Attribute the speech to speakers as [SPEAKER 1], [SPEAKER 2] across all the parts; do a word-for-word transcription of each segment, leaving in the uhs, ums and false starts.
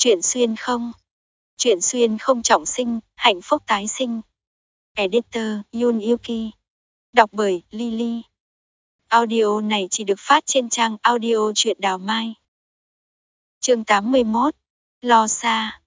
[SPEAKER 1] Chuyện xuyên không? Chuyện xuyên không trọng sinh, hạnh phúc tái sinh. Editor Yun Yuki. Đọc bởi Lily. Audio này chỉ được phát trên trang audio truyện Đào Mai. Chương tám mươi mốt. Lo xa.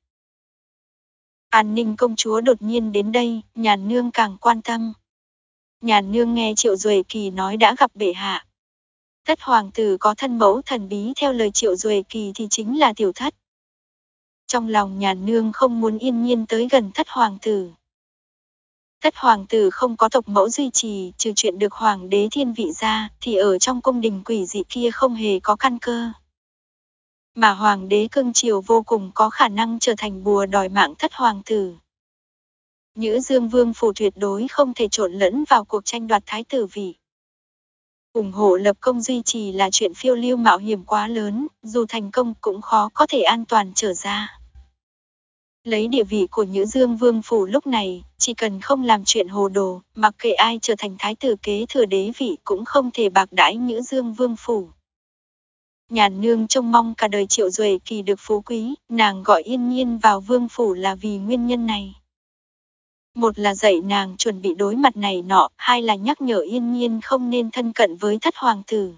[SPEAKER 1] An Ninh công chúa đột nhiên đến đây, Nhàn nương càng quan tâm. Nhàn nương nghe Triệu Duệ Kỳ nói đã gặp bệ hạ. Thất hoàng tử có thân mẫu thần bí, theo lời Triệu Duệ Kỳ thì chính là tiểu thất. Trong lòng Nhàn nương không muốn Yên Nhiên tới gần thất hoàng tử. Thất hoàng tử không có tộc mẫu duy trì, trừ chuyện được hoàng đế thiên vị ra, thì ở trong cung đình quỷ dị kia không hề có căn cơ. Mà hoàng đế cưng chiều vô cùng có khả năng trở thành bùa đòi mạng thất hoàng tử. Nhữ Dương Vương phủ tuyệt đối không thể trộn lẫn vào cuộc tranh đoạt thái tử vị. Ủng hộ lập công duy trì là chuyện phiêu lưu mạo hiểm quá lớn, dù thành công cũng khó có thể an toàn trở ra. Lấy địa vị của Nhữ Dương Vương phủ lúc này, chỉ cần không làm chuyện hồ đồ, mặc kệ ai trở thành thái tử kế thừa đế vị cũng không thể bạc đãi Nhữ Dương Vương phủ. Nhàn nương trông mong cả đời Triệu Duệ Kỳ được phú quý, nàng gọi Yên Nhiên vào vương phủ là vì nguyên nhân này. Một là dạy nàng chuẩn bị đối mặt này nọ, hai là nhắc nhở Yên Nhiên không nên thân cận với thất hoàng tử.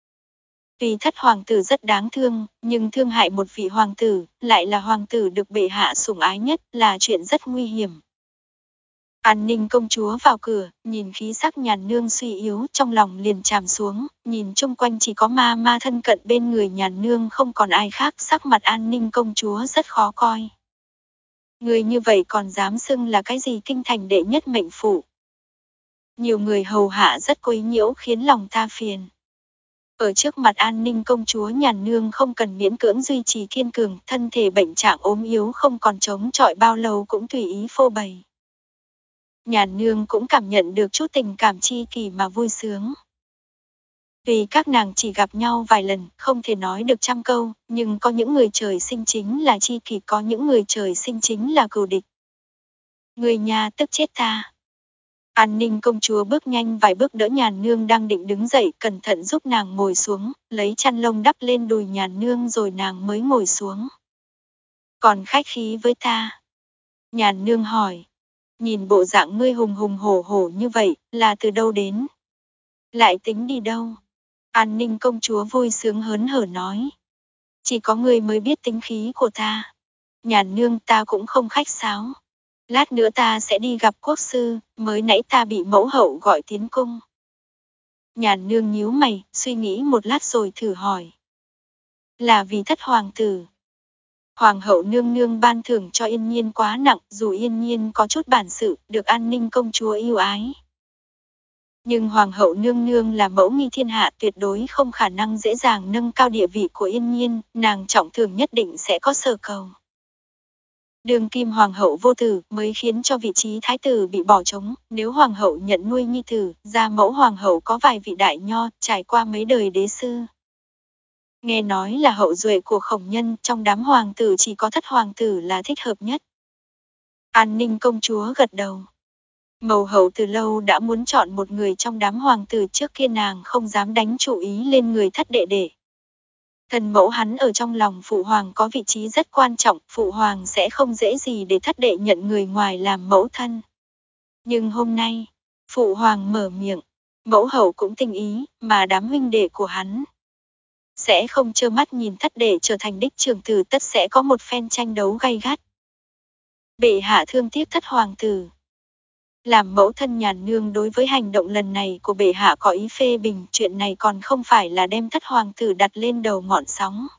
[SPEAKER 1] Vì thất hoàng tử rất đáng thương, nhưng thương hại một vị hoàng tử, lại là hoàng tử được bệ hạ sủng ái nhất, là chuyện rất nguy hiểm. An Ninh công chúa vào cửa, nhìn khí sắc Nhàn nương suy yếu, trong lòng liền tràm xuống, nhìn chung quanh chỉ có ma ma thân cận bên người Nhàn nương, không còn ai khác, sắc mặt An Ninh công chúa rất khó coi. Người như vậy còn dám xưng là cái gì kinh thành đệ nhất mệnh phụ. Nhiều người hầu hạ rất quấy nhiễu khiến lòng ta phiền. Ở trước mặt An Ninh công chúa Nhàn nương không cần miễn cưỡng duy trì kiên cường, thân thể bệnh trạng ốm yếu không còn chống chọi bao lâu cũng tùy ý phô bày. Nhàn nương cũng cảm nhận được chút tình cảm chi kỷ mà vui sướng. Vì các nàng chỉ gặp nhau vài lần, không thể nói được trăm câu, nhưng có những người trời sinh chính là chi kỷ, có những người trời sinh chính là cừu địch. Người nhà tức chết ta. An Ninh công chúa bước nhanh vài bước đỡ Nhàn nương đang định đứng dậy, cẩn thận giúp nàng ngồi xuống, lấy chăn lông đắp lên đùi Nhàn nương rồi nàng mới ngồi xuống. Còn khách khí với ta? Nhàn nương hỏi. Nhìn bộ dạng ngươi hùng hùng hổ hổ như vậy, là từ đâu đến? Lại tính đi đâu? An Ninh công chúa vui sướng hớn hở nói. Chỉ có ngươi mới biết tính khí của ta. Nhàn nương, ta cũng không khách sáo. Lát nữa ta sẽ đi gặp quốc sư, mới nãy ta bị mẫu hậu gọi tiến cung. Nhàn nương nhíu mày, suy nghĩ một lát rồi thử hỏi. Là vì thất hoàng tử. Hoàng hậu nương nương ban thưởng cho Yên Nhiên quá nặng, dù Yên Nhiên có chút bản sự, được An Ninh công chúa yêu ái. Nhưng Hoàng hậu nương nương là mẫu nghi thiên hạ, tuyệt đối không khả năng dễ dàng nâng cao địa vị của Yên Nhiên, nàng trọng thường nhất định sẽ có sở cầu. Đường kim Hoàng hậu vô tử mới khiến cho vị trí thái tử bị bỏ trống, nếu Hoàng hậu nhận nuôi nhi tử, gia mẫu Hoàng hậu có vài vị đại nho, trải qua mấy đời đế sư. Nghe nói là hậu duệ của Khổng Nhân, trong đám hoàng tử chỉ có thất hoàng tử là thích hợp nhất. An Ninh công chúa gật đầu. Mầu hậu từ lâu đã muốn chọn một người trong đám hoàng tử, trước kia nàng không dám đánh chủ ý lên người thất đệ đệ. Thần mẫu hắn ở trong lòng phụ hoàng có vị trí rất quan trọng, phụ hoàng sẽ không dễ gì để thất đệ nhận người ngoài làm mẫu thân. Nhưng hôm nay, phụ hoàng mở miệng, mẫu hậu cũng tình ý, mà đám huynh đệ của hắn sẽ không trơ mắt nhìn thất đệ trở thành đích trưởng tử, tất sẽ có một phen tranh đấu gay gắt. Bệ hạ thương tiếc thất hoàng tử. Làm mẫu thân Nhàn nương đối với hành động lần này của bệ hạ có ý phê bình, chuyện này còn không phải là đem thất hoàng tử đặt lên đầu ngọn sóng.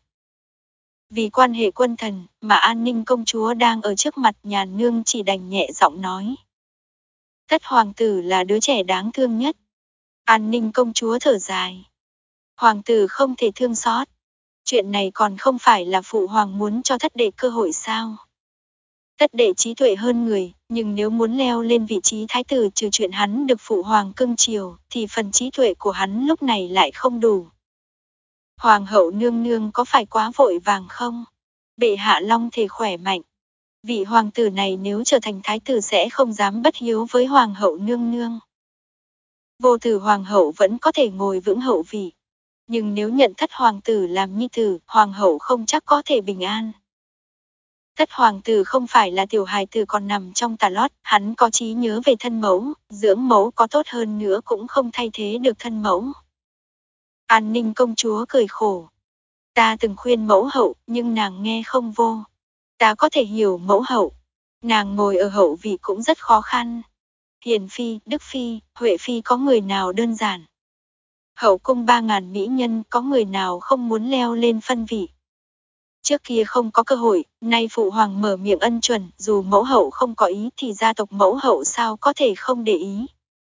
[SPEAKER 1] Vì quan hệ quân thần, mà An Ninh công chúa đang ở trước mặt, Nhàn nương chỉ đành nhẹ giọng nói. Thất hoàng tử là đứa trẻ đáng thương nhất. An Ninh công chúa thở dài. Hoàng tử không thể thương xót. Chuyện này còn không phải là phụ hoàng muốn cho thất đệ cơ hội sao? Thất đệ trí tuệ hơn người, nhưng nếu muốn leo lên vị trí thái tử, trừ chuyện hắn được phụ hoàng cưng chiều, thì phần trí tuệ của hắn lúc này lại không đủ. Hoàng hậu nương nương có phải quá vội vàng không? Bệ hạ long thể khỏe mạnh. Vị hoàng tử này nếu trở thành thái tử sẽ không dám bất hiếu với hoàng hậu nương nương. Vô tử hoàng hậu vẫn có thể ngồi vững hậu vị. Nhưng nếu nhận thất hoàng tử làm nhi tử, hoàng hậu không chắc có thể bình an. Tất hoàng tử không phải là tiểu hài tử còn nằm trong tà lót, hắn có trí nhớ về thân mẫu, dưỡng mẫu có tốt hơn nữa cũng không thay thế được thân mẫu. An Ninh công chúa cười khổ. Ta từng khuyên mẫu hậu, nhưng nàng nghe không vô. Ta có thể hiểu mẫu hậu. Nàng ngồi ở hậu vị cũng rất khó khăn. Hiền phi, Đức phi, Huệ phi có người nào đơn giản. Hậu cung ba ngàn mỹ nhân có người nào không muốn leo lên phân vị. Trước kia không có cơ hội, nay phụ hoàng mở miệng ân chuẩn, dù mẫu hậu không có ý thì gia tộc mẫu hậu sao có thể không để ý.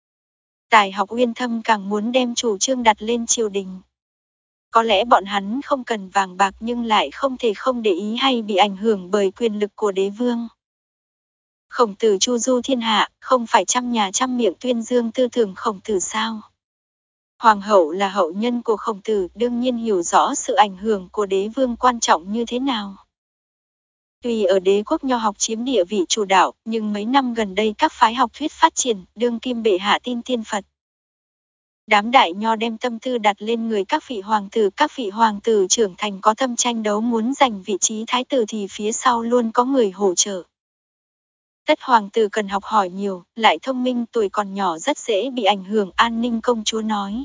[SPEAKER 1] Tài học uyên thâm càng muốn đem chủ trương đặt lên triều đình. Có lẽ bọn hắn không cần vàng bạc nhưng lại không thể không để ý hay bị ảnh hưởng bởi quyền lực của đế vương. Khổng tử chu du thiên hạ, không phải trăm nhà trăm miệng tuyên dương tư tưởng khổng tử sao? Hoàng hậu là hậu nhân của khổng tử, đương nhiên hiểu rõ sự ảnh hưởng của đế vương quan trọng như thế nào. Tuy ở đế quốc nho học chiếm địa vị chủ đạo, nhưng mấy năm gần đây các phái học thuyết phát triển, đương kim bệ hạ tin tiên Phật. Đám đại nho đem tâm tư đặt lên người các vị hoàng tử, các vị hoàng tử trưởng thành có tâm tranh đấu muốn giành vị trí thái tử thì phía sau luôn có người hỗ trợ. Tất hoàng tử cần học hỏi nhiều, lại thông minh, tuổi còn nhỏ rất dễ bị ảnh hưởng. An Ninh công chúa nói.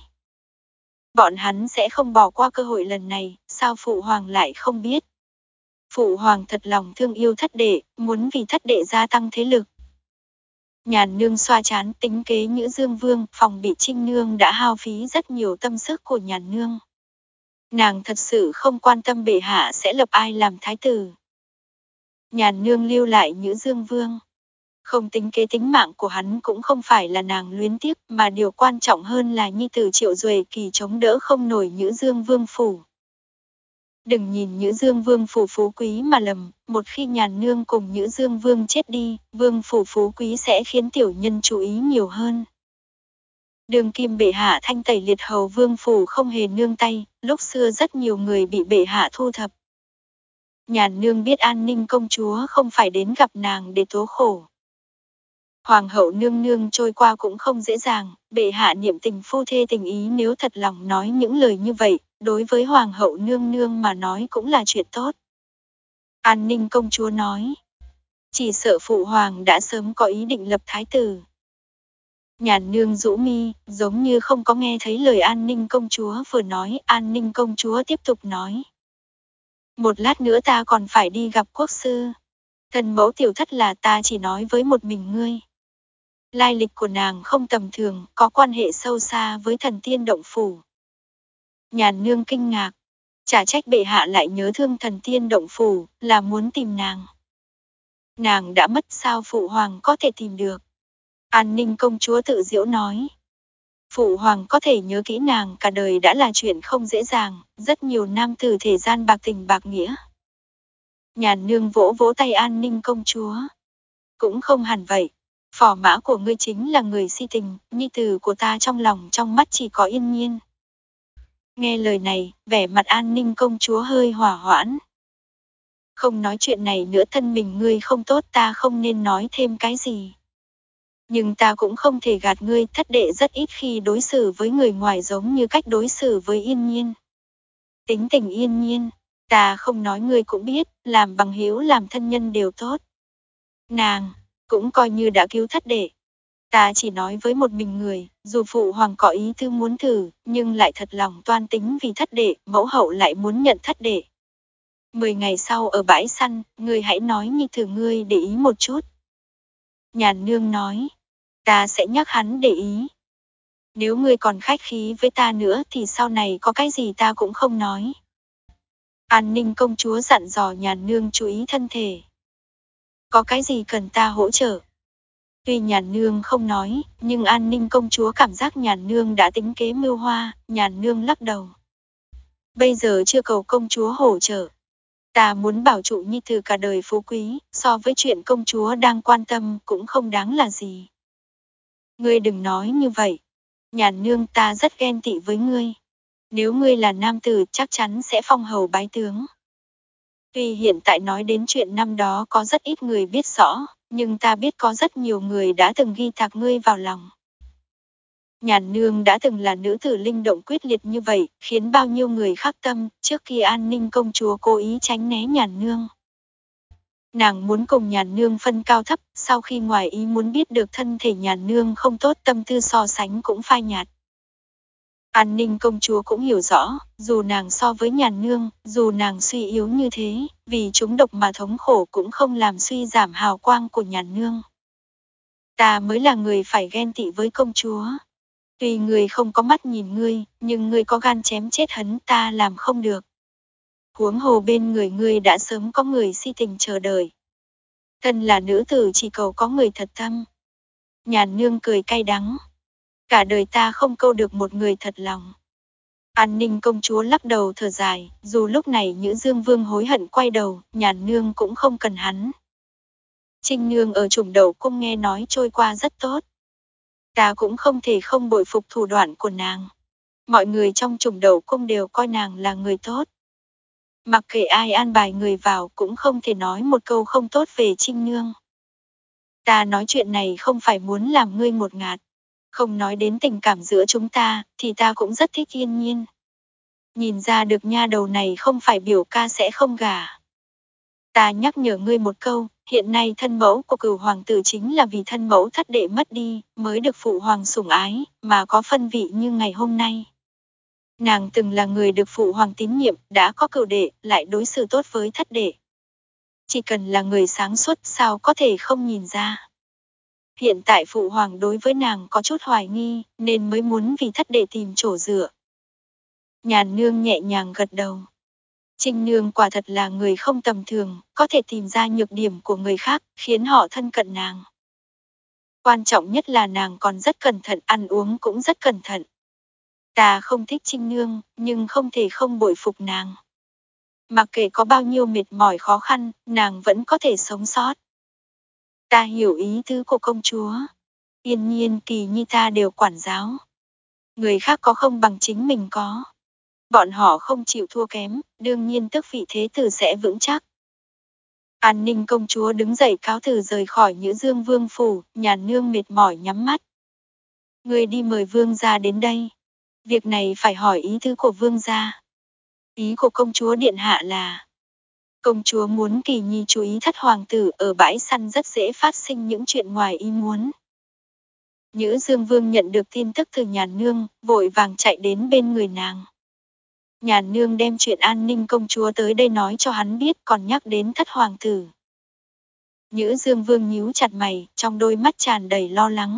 [SPEAKER 1] Bọn hắn sẽ không bỏ qua cơ hội lần này, sao phụ hoàng lại không biết. Phụ hoàng thật lòng thương yêu thất đệ, muốn vì thất đệ gia tăng thế lực. Nhàn nương xoa chán, tính kế Nhữ Dương Vương, phòng bị Trinh Nương đã hao phí rất nhiều tâm sức của nhàn nương. Nàng thật sự không quan tâm bệ hạ sẽ lập ai làm thái tử. Nhàn nương lưu lại Nhữ Dương Vương. Không tính kế tính mạng của hắn cũng không phải là nàng luyến tiếc, mà điều quan trọng hơn là nhi tử Triệu Duệ Kỳ chống đỡ không nổi Nhữ Dương Vương phủ. Đừng nhìn Nhữ Dương Vương phủ phú quý mà lầm, một khi nhàn nương cùng Nhữ Dương Vương chết đi, Vương phủ phú quý sẽ khiến tiểu nhân chú ý nhiều hơn. Đường kim bệ hạ thanh tẩy liệt hầu Vương phủ không hề nương tay, lúc xưa rất nhiều người bị bệ hạ thu thập. Nhàn nương biết An Ninh công chúa không phải đến gặp nàng để tố khổ. Hoàng hậu nương nương trôi qua cũng không dễ dàng, bệ hạ niệm tình phu thê tình ý nếu thật lòng nói những lời như vậy, đối với hoàng hậu nương nương mà nói cũng là chuyện tốt. An Ninh công chúa nói, chỉ sợ phụ hoàng đã sớm có ý định lập thái tử. Nhàn nương rũ mi, giống như không có nghe thấy lời An Ninh công chúa vừa nói. An Ninh công chúa tiếp tục nói, một lát nữa ta còn phải đi gặp quốc sư. Thần mẫu tiểu thất là ta chỉ nói với một mình ngươi. Lai lịch của nàng không tầm thường, có quan hệ sâu xa với thần tiên động phủ. Nhàn nương kinh ngạc, chả trách bệ hạ lại nhớ thương thần tiên động phủ, là muốn tìm nàng. Nàng đã mất sao phụ hoàng có thể tìm được. An Ninh công chúa tự giễu nói. Phụ hoàng có thể nhớ kỹ nàng cả đời đã là chuyện không dễ dàng, rất nhiều nam tử thể gian bạc tình bạc nghĩa. Nhàn nương vỗ vỗ tay An Ninh công chúa. Cũng không hẳn vậy. Phò mã của ngươi chính là người si tình, nhi tử của ta trong lòng trong mắt chỉ có Yên Nhiên. Nghe lời này, vẻ mặt An Ninh công chúa hơi hỏa hoãn. Không nói chuyện này nữa, thân mình ngươi không tốt, ta không nên nói thêm cái gì. Nhưng ta cũng không thể gạt ngươi, thất đệ rất ít khi đối xử với người ngoài giống như cách đối xử với Yên Nhiên. Tính tình Yên Nhiên, ta không nói ngươi cũng biết, làm bằng hữu làm thân nhân đều tốt. Nàng cũng coi như đã cứu thất đệ. Ta chỉ nói với một mình người, dù phụ hoàng có ý tư muốn thử, nhưng lại thật lòng toan tính vì thất đệ, mẫu hậu lại muốn nhận thất đệ. Mười ngày sau ở bãi săn, ngươi hãy nói nhi tử ngươi để ý một chút. Nhàn nương nói, ta sẽ nhắc hắn để ý. Nếu ngươi còn khách khí với ta nữa thì sau này có cái gì ta cũng không nói. An Ninh công chúa dặn dò nhàn nương chú ý thân thể. Có cái gì cần ta hỗ trợ? Tuy nhàn nương không nói, nhưng An Ninh công chúa cảm giác nhàn nương đã tính kế mưu hoa. Nhàn nương lắc đầu. Bây giờ chưa cầu công chúa hỗ trợ. Ta muốn bảo trụ nhi tử cả đời phú quý, so với chuyện công chúa đang quan tâm cũng không đáng là gì. Ngươi đừng nói như vậy. Nhàn nương, ta rất ghen tị với ngươi. Nếu ngươi là nam tử chắc chắn sẽ phong hầu bái tướng. Tuy hiện tại nói đến chuyện năm đó có rất ít người biết rõ, nhưng ta biết có rất nhiều người đã từng ghi tạc ngươi vào lòng. Nhàn nương đã từng là nữ tử linh động quyết liệt như vậy, khiến bao nhiêu người khắc tâm. Trước khi An Ninh công chúa cố ý tránh né nhàn nương. Nàng muốn cùng Nhàn Nương phân cao thấp, sau khi ngoài ý muốn biết được thân thể Nhàn Nương không tốt, tâm tư so sánh cũng phai nhạt. An Ninh công chúa cũng hiểu rõ, dù nàng so với Nhàn Nương, dù nàng suy yếu như thế, vì chúng độc mà thống khổ cũng không làm suy giảm hào quang của Nhàn Nương. Ta mới là người phải ghen tị với công chúa. Tuy người không có mắt nhìn ngươi, nhưng ngươi có gan chém chết hắn, ta làm không được. Huống hồ bên người ngươi đã sớm có người si tình chờ đợi. Thân là nữ tử chỉ cầu có người thật tâm. Nhàn Nương cười cay đắng. Cả đời ta không câu được một người thật lòng. An Ninh công chúa lắc đầu thở dài, dù lúc này Nhữ Dương Vương hối hận quay đầu, Nhàn Nương cũng không cần hắn. Trinh Nương ở Trùng Đậu Cung nghe nói trôi qua rất tốt. Ta cũng không thể không bội phục thủ đoạn của nàng. Mọi người trong Trùng Đậu Cung đều coi nàng là người tốt. Mặc kệ ai an bài người vào cũng không thể nói một câu không tốt về Trinh Nương. Ta nói chuyện này không phải muốn làm ngươi ngột ngạt. Không nói đến tình cảm giữa chúng ta, thì ta cũng rất thích Yên Nhiên. Nhìn ra được nha đầu này không phải biểu ca sẽ không gả. Ta nhắc nhở ngươi một câu, hiện nay thân mẫu của Cửu hoàng tử chính là vì thân mẫu thất đệ mất đi, mới được phụ hoàng sủng ái, mà có phân vị như ngày hôm nay. Nàng từng là người được phụ hoàng tín nhiệm, đã có cửu đệ, lại đối xử tốt với thất đệ. Chỉ cần là người sáng suốt sao có thể không nhìn ra. Hiện tại phụ hoàng đối với nàng có chút hoài nghi, nên mới muốn vì thất đệ tìm chỗ dựa. Nhàn Nương nhẹ nhàng gật đầu. Trinh Nương quả thật là người không tầm thường, có thể tìm ra nhược điểm của người khác, khiến họ thân cận nàng. Quan trọng nhất là nàng còn rất cẩn thận, ăn uống cũng rất cẩn thận. Ta không thích Trinh Nương, nhưng không thể không bội phục nàng. Mặc kệ có bao nhiêu mệt mỏi khó khăn, nàng vẫn có thể sống sót. Ta hiểu ý tứ của công chúa. Yên Nhiên, Kỳ Nhi ta đều quản giáo. Người khác có không bằng chính mình có. Bọn họ không chịu thua kém, đương nhiên tước vị thế tử sẽ vững chắc. An Ninh công chúa đứng dậy cáo từ rời khỏi Nhữ Dương Vương phủ, Nhàn Nương mệt mỏi nhắm mắt. Người đi mời vương gia đến đây. Việc này phải hỏi ý tứ của vương gia. Ý của công chúa điện hạ là công chúa muốn Kỳ Nhi chú ý thất hoàng tử, ở bãi săn rất dễ phát sinh những chuyện ngoài ý muốn. Nhữ Dương Vương nhận được tin tức từ Nhàn Nương, vội vàng chạy đến bên người nàng. Nhàn Nương đem chuyện An Ninh công chúa tới đây nói cho hắn biết, còn nhắc đến thất hoàng tử. Nhữ Dương Vương nhíu chặt mày, trong đôi mắt tràn đầy lo lắng.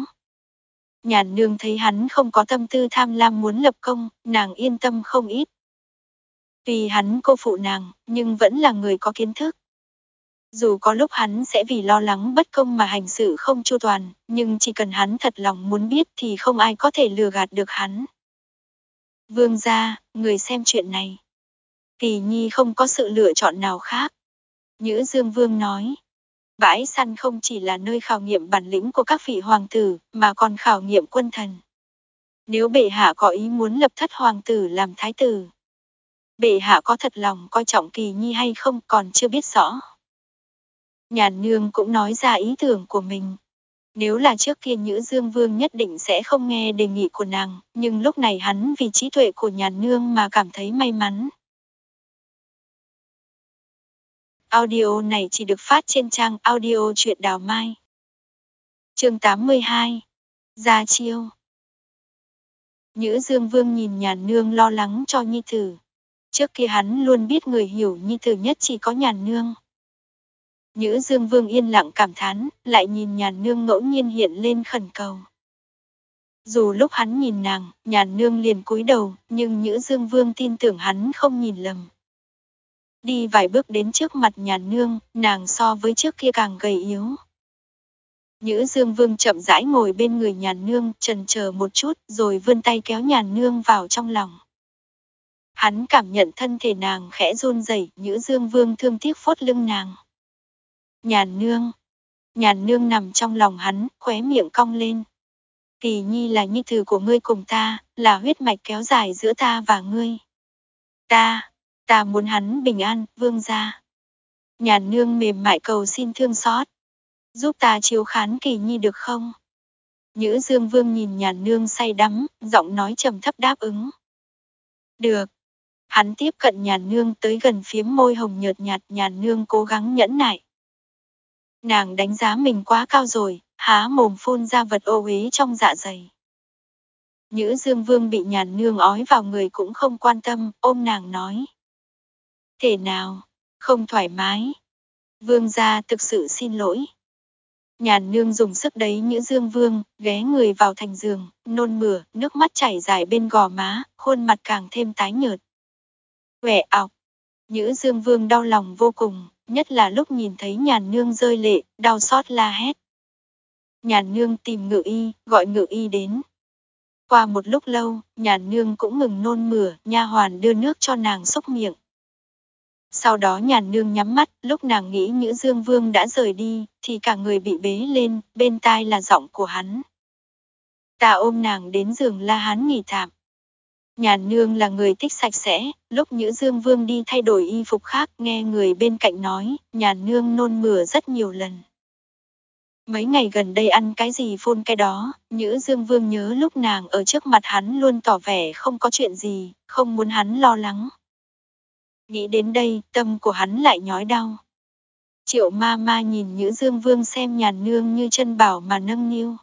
[SPEAKER 1] Nhàn Nương thấy hắn không có tâm tư tham lam muốn lập công, nàng yên tâm không ít. Vì hắn cô phụ nàng, nhưng vẫn là người có kiến thức. Dù có lúc hắn sẽ vì lo lắng bất công mà hành sự không chu toàn, nhưng chỉ cần hắn thật lòng muốn biết thì không ai có thể lừa gạt được hắn. Vương gia, người xem chuyện này. Kỳ Nhi không có sự lựa chọn nào khác. Nhữ Dương Vương nói. Bãi săn không chỉ là nơi khảo nghiệm bản lĩnh của các vị hoàng tử, mà còn khảo nghiệm quân thần. Nếu bệ hạ có ý muốn lập thất hoàng tử làm thái tử, bệ hạ có thật lòng coi trọng Kỳ Nhi hay không còn chưa biết rõ. Nhàn Nương cũng nói ra ý tưởng của mình. Nếu là trước kia Nhữ Dương Vương nhất định sẽ không nghe đề nghị của nàng, nhưng lúc này hắn vì trí tuệ của Nhàn Nương mà cảm thấy may mắn. Audio này chỉ được phát trên trang audio truyện Đào Mai. Chương tám mươi hai. Ra chiêu. Nhữ Dương Vương nhìn Nhàn Nương lo lắng cho Nhi tử. Trước kia hắn luôn biết người hiểu Nhi tử nhất chỉ có Nhàn Nương. Nhữ Dương Vương yên lặng cảm thán, lại nhìn Nhàn Nương ngẫu nhiên hiện lên khẩn cầu. Dù lúc hắn nhìn nàng, Nhàn Nương liền cúi đầu, nhưng Nhữ Dương Vương tin tưởng hắn không nhìn lầm. Đi vài bước đến trước mặt Nhàn Nương, nàng so với trước kia càng gầy yếu. Nhữ Dương Vương chậm rãi ngồi bên người Nhàn Nương, chần chờ một chút, rồi vươn tay kéo Nhàn Nương vào trong lòng. Hắn cảm nhận thân thể nàng khẽ run rẩy, Nhữ Dương Vương thương tiếc phốt lưng nàng. Nhàn Nương. Nhàn Nương nằm trong lòng hắn, khóe miệng cong lên. Kỳ Nhi là nhi tử của ngươi cùng ta, là huyết mạch kéo dài giữa ta và ngươi. Ta, ta muốn hắn bình an, vương gia. Nhàn Nương mềm mại cầu xin thương xót. Giúp ta chiếu khán Kỳ Nhi được không? Nhữ Dương Vương nhìn Nhàn Nương say đắm, giọng nói trầm thấp đáp ứng. Được. Hắn tiếp cận Nhàn Nương tới gần phiếm môi hồng nhợt nhạt, Nhàn Nương cố gắng nhẫn nại. Nàng đánh giá mình quá cao rồi, há mồm phun ra vật ô uế trong dạ dày. Nhữ Dương Vương bị Nhàn Nương ói vào người cũng không quan tâm, ôm nàng nói. Thể nào, không thoải mái. Vương gia thực sự xin lỗi. Nhàn Nương dùng sức đẩy Nhữ Dương Vương, ghé người vào thành giường, nôn mửa, nước mắt chảy dài bên gò má, khuôn mặt càng thêm tái nhợt. Quẻ ọc. Nhữ Dương Vương đau lòng vô cùng, nhất là lúc nhìn thấy Nhàn Nương rơi lệ, đau xót la hét. Nhàn Nương tìm ngự y, gọi ngự y đến. Qua một lúc lâu, Nhàn Nương cũng ngừng nôn mửa, nha hoàn đưa nước cho nàng xúc miệng. Sau đó Nhàn Nương nhắm mắt, lúc nàng nghĩ Nhữ Dương Vương đã rời đi, thì cả người bị bế lên, bên tai là giọng của hắn. Ta ôm nàng đến giường La Hán nghỉ tạm. Nhàn Nương là người thích sạch sẽ, lúc Nhữ Dương Vương đi thay đổi y phục khác, nghe người bên cạnh nói, Nhàn Nương nôn mửa rất nhiều lần. Mấy ngày gần đây ăn cái gì phun cái đó, Nhữ Dương Vương nhớ lúc nàng ở trước mặt hắn luôn tỏ vẻ không có chuyện gì, không muốn hắn lo lắng. Nghĩ đến đây, tâm của hắn lại nhói đau. Triệu ma ma nhìn Nhữ Dương Vương xem Nhàn Nương như chân bảo mà nâng niu.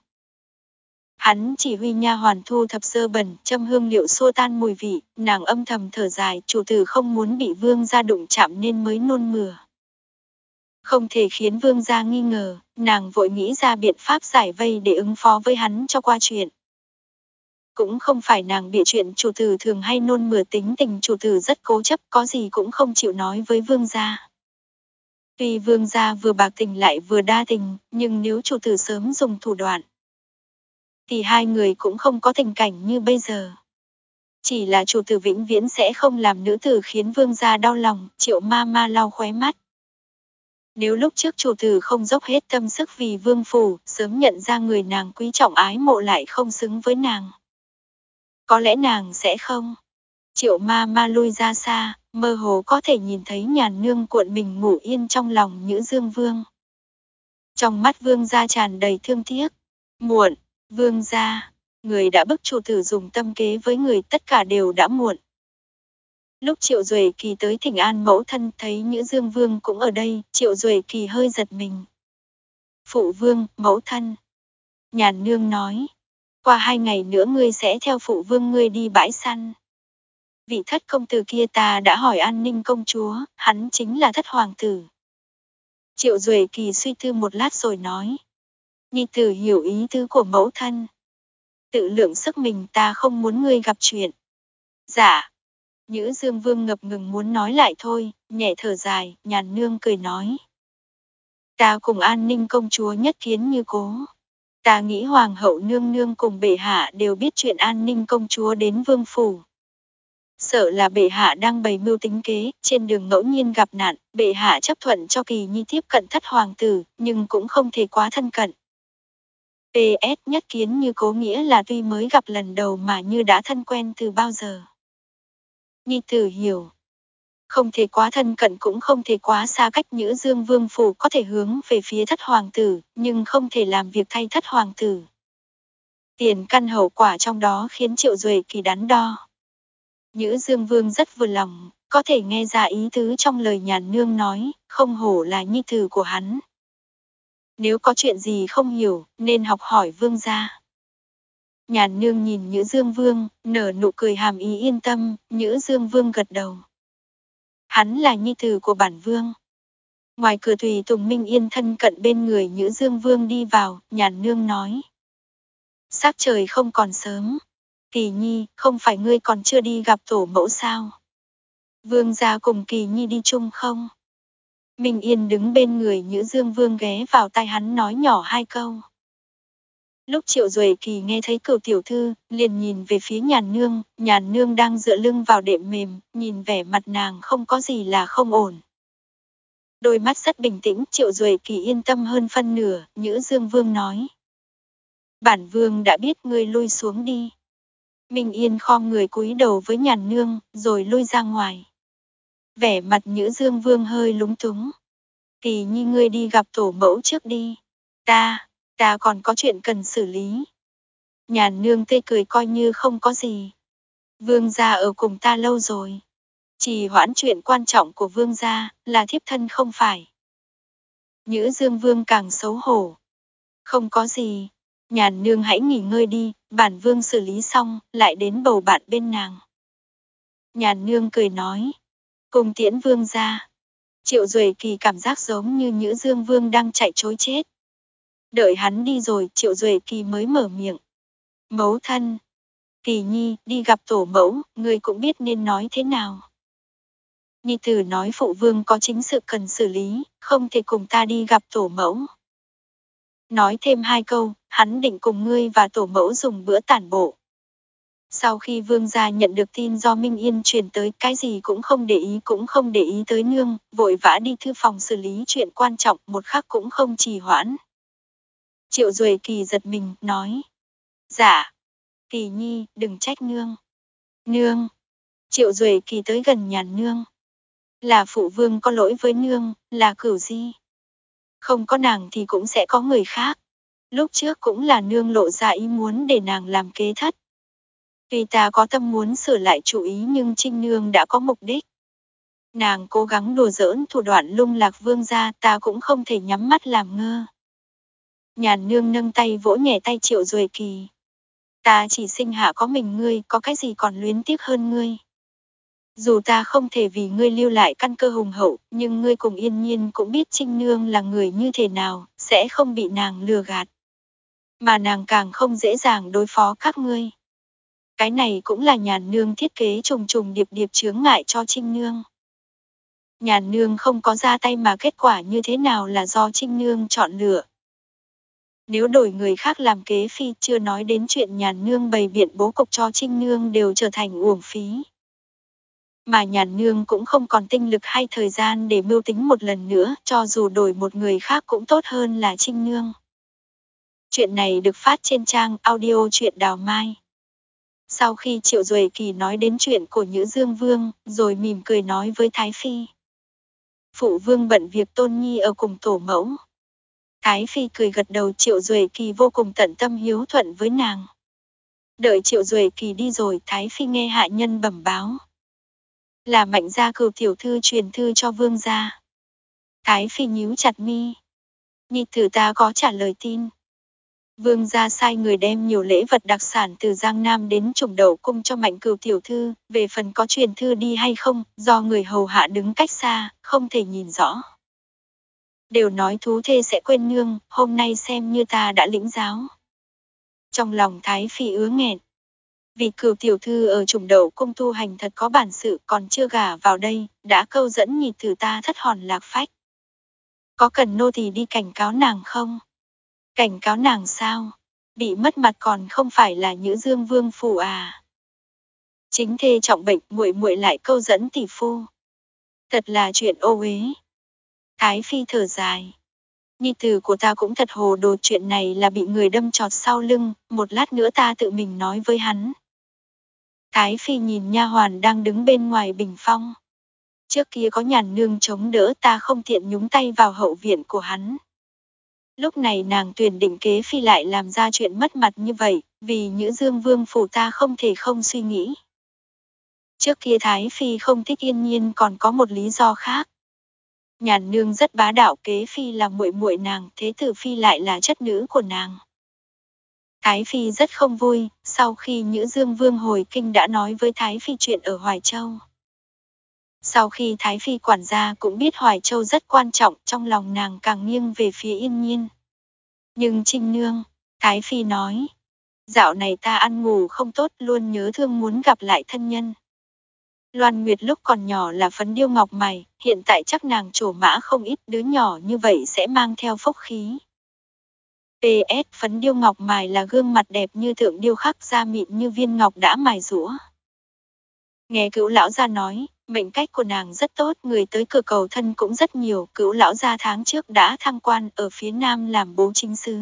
[SPEAKER 1] Hắn chỉ huy nha hoàn thu thập dơ bẩn, châm hương liệu xua tan mùi vị, nàng âm thầm thở dài, chủ tử không muốn bị vương gia đụng chạm nên mới nôn mửa. Không thể khiến vương gia nghi ngờ, nàng vội nghĩ ra biện pháp giải vây để ứng phó với hắn cho qua chuyện. Cũng không phải nàng bịa chuyện chủ tử thường hay nôn mửa, tính tình chủ tử rất cố chấp, có gì cũng không chịu nói với vương gia. Tuy vương gia vừa bạc tình lại vừa đa tình, nhưng nếu chủ tử sớm dùng thủ đoạn, thì hai người cũng không có tình cảnh như bây giờ. Chỉ là chủ tử vĩnh viễn sẽ không làm nữ tử khiến vương gia đau lòng, Triệu ma ma lau khóe mắt. Nếu lúc trước chủ tử không dốc hết tâm sức vì vương phủ, sớm nhận ra người nàng quý trọng ái mộ lại không xứng với nàng. Có lẽ nàng sẽ không. Triệu ma ma lui ra xa, mơ hồ có thể nhìn thấy Nhàn Nương cuộn mình ngủ yên trong lòng Nhữ Dương Vương. Trong mắt vương gia tràn đầy thương tiếc. Muộn, vương gia, người đã bức chủ tử dùng tâm kế với người, tất cả đều đã muộn. Lúc Triệu Duệ Kỳ tới thỉnh an mẫu thân thấy Nhữ Dương Vương cũng ở đây, Triệu Duệ Kỳ hơi giật mình. Phụ vương, mẫu thân. Nhàn Nương nói, qua hai ngày nữa ngươi sẽ theo phụ vương ngươi đi bãi săn. Vị thất công tử kia ta đã hỏi An Ninh công chúa, hắn chính là thất hoàng tử. Triệu Duệ Kỳ suy tư một lát rồi nói, nhi tử hiểu ý tứ của mẫu thân. Tự lượng sức mình, ta không muốn ngươi gặp chuyện. Dạ. Nhữ Dương Vương ngập ngừng muốn nói lại thôi, nhẹ thở dài, Nhàn Nương cười nói. Ta cùng An Ninh công chúa nhất kiến như cố. Ta nghĩ hoàng hậu nương nương cùng bệ hạ đều biết chuyện An Ninh công chúa đến vương phủ. Sợ là bệ hạ đang bày mưu tính kế, trên đường ngẫu nhiên gặp nạn, bệ hạ chấp thuận cho Kỳ Nhi tiếp cận thất hoàng tử, nhưng cũng không thể quá thân cận. pê ét nhất kiến như cố nghĩa là tuy mới gặp lần đầu mà như đã thân quen từ bao giờ. Nhi tử hiểu. Không thể quá thân cận cũng không thể quá xa cách. Nhữ Dương Vương phủ có thể hướng về phía thất hoàng tử, nhưng không thể làm việc thay thất hoàng tử. Tiền căn hậu quả trong đó khiến Triệu Duệ Kỳ đắn đo. Nhữ Dương Vương rất vừa lòng, có thể nghe ra ý tứ trong lời Nhàn Nương nói, không hổ là nhi tử của hắn. Nếu có chuyện gì không hiểu, nên học hỏi vương gia. Nhàn Nương nhìn Nhữ Dương Vương, nở nụ cười hàm ý yên tâm, Nhữ Dương Vương gật đầu. Hắn là nhi tử của bản vương. Ngoài cửa tùy tùng Minh Yên thân cận bên người Nhữ Dương Vương đi vào, Nhàn Nương nói. Sắc trời không còn sớm. Kỳ Nhi, không phải ngươi còn chưa đi gặp tổ mẫu sao? Vương gia cùng Kỳ Nhi đi chung không? Minh Yên đứng bên người Nhữ Dương Vương ghé vào tai hắn nói nhỏ hai câu. Lúc Triệu Duệ Kỳ nghe thấy Cửu tiểu thư, liền nhìn về phía Nhàn Nương, Nhàn Nương đang dựa lưng vào đệm mềm, nhìn vẻ mặt nàng không có gì là không ổn. Đôi mắt rất bình tĩnh, Triệu Duệ Kỳ yên tâm hơn phân nửa, Nhữ Dương Vương nói. Bản vương đã biết, ngươi lui xuống đi. Minh Yên khom người cúi đầu với Nhàn Nương, rồi lui ra ngoài. Vẻ mặt Nhữ Dương Vương hơi lúng túng. Kỳ Nhi, ngươi đi gặp tổ mẫu trước đi. Ta, ta còn có chuyện cần xử lý. Nhàn Nương tươi cười coi như không có gì. Vương gia ở cùng ta lâu rồi. Chỉ hoãn chuyện quan trọng của vương gia, là thiếp thân không phải. Nhữ Dương Vương càng xấu hổ. Không có gì, Nhàn nương hãy nghỉ ngơi đi, bản vương xử lý xong, lại đến bầu bạn bên nàng. Nhàn nương cười nói, cùng tiễn vương ra. Triệu Duệ Kỳ cảm giác giống như Nhữ Dương Vương đang chạy trối chết. Đợi hắn đi rồi, Triệu Duệ Kỳ mới mở miệng. Mẫu thân, Kỳ nhi, đi gặp tổ mẫu, ngươi cũng biết nên nói thế nào. Nhi tử nói phụ vương có chính sự cần xử lý, không thể cùng ta đi gặp tổ mẫu. Nói thêm hai câu, hắn định cùng ngươi và tổ mẫu dùng bữa tản bộ. Sau khi vương gia nhận được tin do Minh Yên truyền tới, cái gì cũng không để ý cũng không để ý tới nương, vội vã đi thư phòng xử lý chuyện quan trọng, một khắc cũng không trì hoãn. Triệu Duệ Kỳ giật mình, nói. Dạ, Kỳ nhi, đừng trách nương. Nương. Triệu Duệ Kỳ tới gần Nhàn nương. Là phụ vương có lỗi với nương, là Cửu Di. Không có nàng thì cũng sẽ có người khác. Lúc trước cũng là nương lộ ra ý muốn để nàng làm kế thất. Tuy ta có tâm muốn sửa lại chủ ý nhưng Trinh nương đã có mục đích. Nàng cố gắng đùa giỡn thủ đoạn lung lạc vương gia, ta cũng không thể nhắm mắt làm ngơ. Nhàn nương nâng tay vỗ nhẹ tay Triệu Duệ Kỳ. Ta chỉ sinh hạ có mình ngươi, có cái gì còn luyến tiếc hơn ngươi. Dù ta không thể vì ngươi lưu lại căn cơ hùng hậu, nhưng ngươi cùng Yên Nhiên cũng biết Trinh nương là người như thế nào, sẽ không bị nàng lừa gạt. Mà nàng càng không dễ dàng đối phó các ngươi. Cái này cũng là Nhàn nương thiết kế trùng trùng điệp điệp chướng ngại cho Trinh nương. Nhàn nương không có ra tay mà kết quả như thế nào là do Trinh nương chọn lựa. Nếu đổi người khác làm kế phi, chưa nói đến chuyện Nhàn nương bày biện bố cục cho Trinh nương đều trở thành uổng phí. Mà Nhàn nương cũng không còn tinh lực hay thời gian để mưu tính một lần nữa, cho dù đổi một người khác cũng tốt hơn là Trinh nương. Chuyện này được phát trên trang audio truyện Đào Mai. Sau khi Triệu Duệ Kỳ nói đến chuyện của Nhữ Dương Vương, rồi mỉm cười nói với Thái Phi. Phụ vương bận việc Tôn Nhi ở cùng tổ mẫu. Thái Phi cười gật đầu, Triệu Duệ Kỳ vô cùng tận tâm hiếu thuận với nàng. Đợi Triệu Duệ Kỳ đi rồi, Thái Phi nghe hạ nhân bẩm báo. Là Mạnh gia Cửu tiểu thư truyền thư cho vương gia. Thái Phi nhíu chặt mi. Nhi tử ta có trả lời tin. Vương gia sai người đem nhiều lễ vật đặc sản từ Giang Nam đến Trùng Đậu cung cho Mạnh Cửu tiểu thư, về phần có truyền thư đi hay không, do người hầu hạ đứng cách xa, không thể nhìn rõ. Đều nói thú thê sẽ quên nương, hôm nay xem như ta đã lĩnh giáo. Trong lòng Thái Phi ứa nghẹn. Vì Cửu tiểu thư ở Trùng Đậu cung tu hành thật có bản sự, còn chưa gả vào đây, đã câu dẫn nhị tử ta thất hồn lạc phách. Có cần nô tỳ đi cảnh cáo nàng không? Cảnh cáo nàng sao? Bị mất mặt còn không phải là Nhữ Dương Vương phủ à? Chính thê trọng bệnh, muội muội lại câu dẫn tỷ phu. Thật là chuyện ô uế. Thái Phi thở dài. Nhi tử của ta cũng thật hồ đồ, chuyện này là bị người đâm chọt sau lưng, một lát nữa ta tự mình nói với hắn. Thái Phi nhìn nha hoàn đang đứng bên ngoài bình phong. Trước kia có Nhàn nương chống đỡ, ta không tiện nhúng tay vào hậu viện của hắn. Lúc này nàng tuyển định kế phi lại làm ra chuyện mất mặt như vậy, vì Nhữ Dương Vương phủ ta không thể không suy nghĩ. Trước kia Thái Phi không thích Yên Nhiên còn có một lý do khác. Nhàn nương rất bá đạo, kế phi là muội muội nàng, thế tử phi lại là chất nữ của nàng. Thái Phi rất không vui, sau khi Nhữ Dương Vương hồi kinh đã nói với Thái Phi chuyện ở Hoài Châu. Sau khi Thái Phi quản gia cũng biết Hoài Châu rất quan trọng, trong lòng nàng càng nghiêng về phía Yên Nhiên. Nhưng Trinh nương, Thái Phi nói, dạo này ta ăn ngủ không tốt, luôn nhớ thương muốn gặp lại thân nhân. Loan Nguyệt lúc còn nhỏ là phấn điêu ngọc mày, hiện tại chắc nàng trổ mã không ít, đứa nhỏ như vậy sẽ mang theo phúc khí. pê ét Phấn điêu ngọc mài là gương mặt đẹp như tượng điêu khắc, da mịn như viên ngọc đã mài rũa. Nghe Cửu lão gia nói, mệnh cách của nàng rất tốt, người tới cửa cầu thân cũng rất nhiều, Cửu lão gia tháng trước đã thăng quan ở phía nam làm bố chính sứ.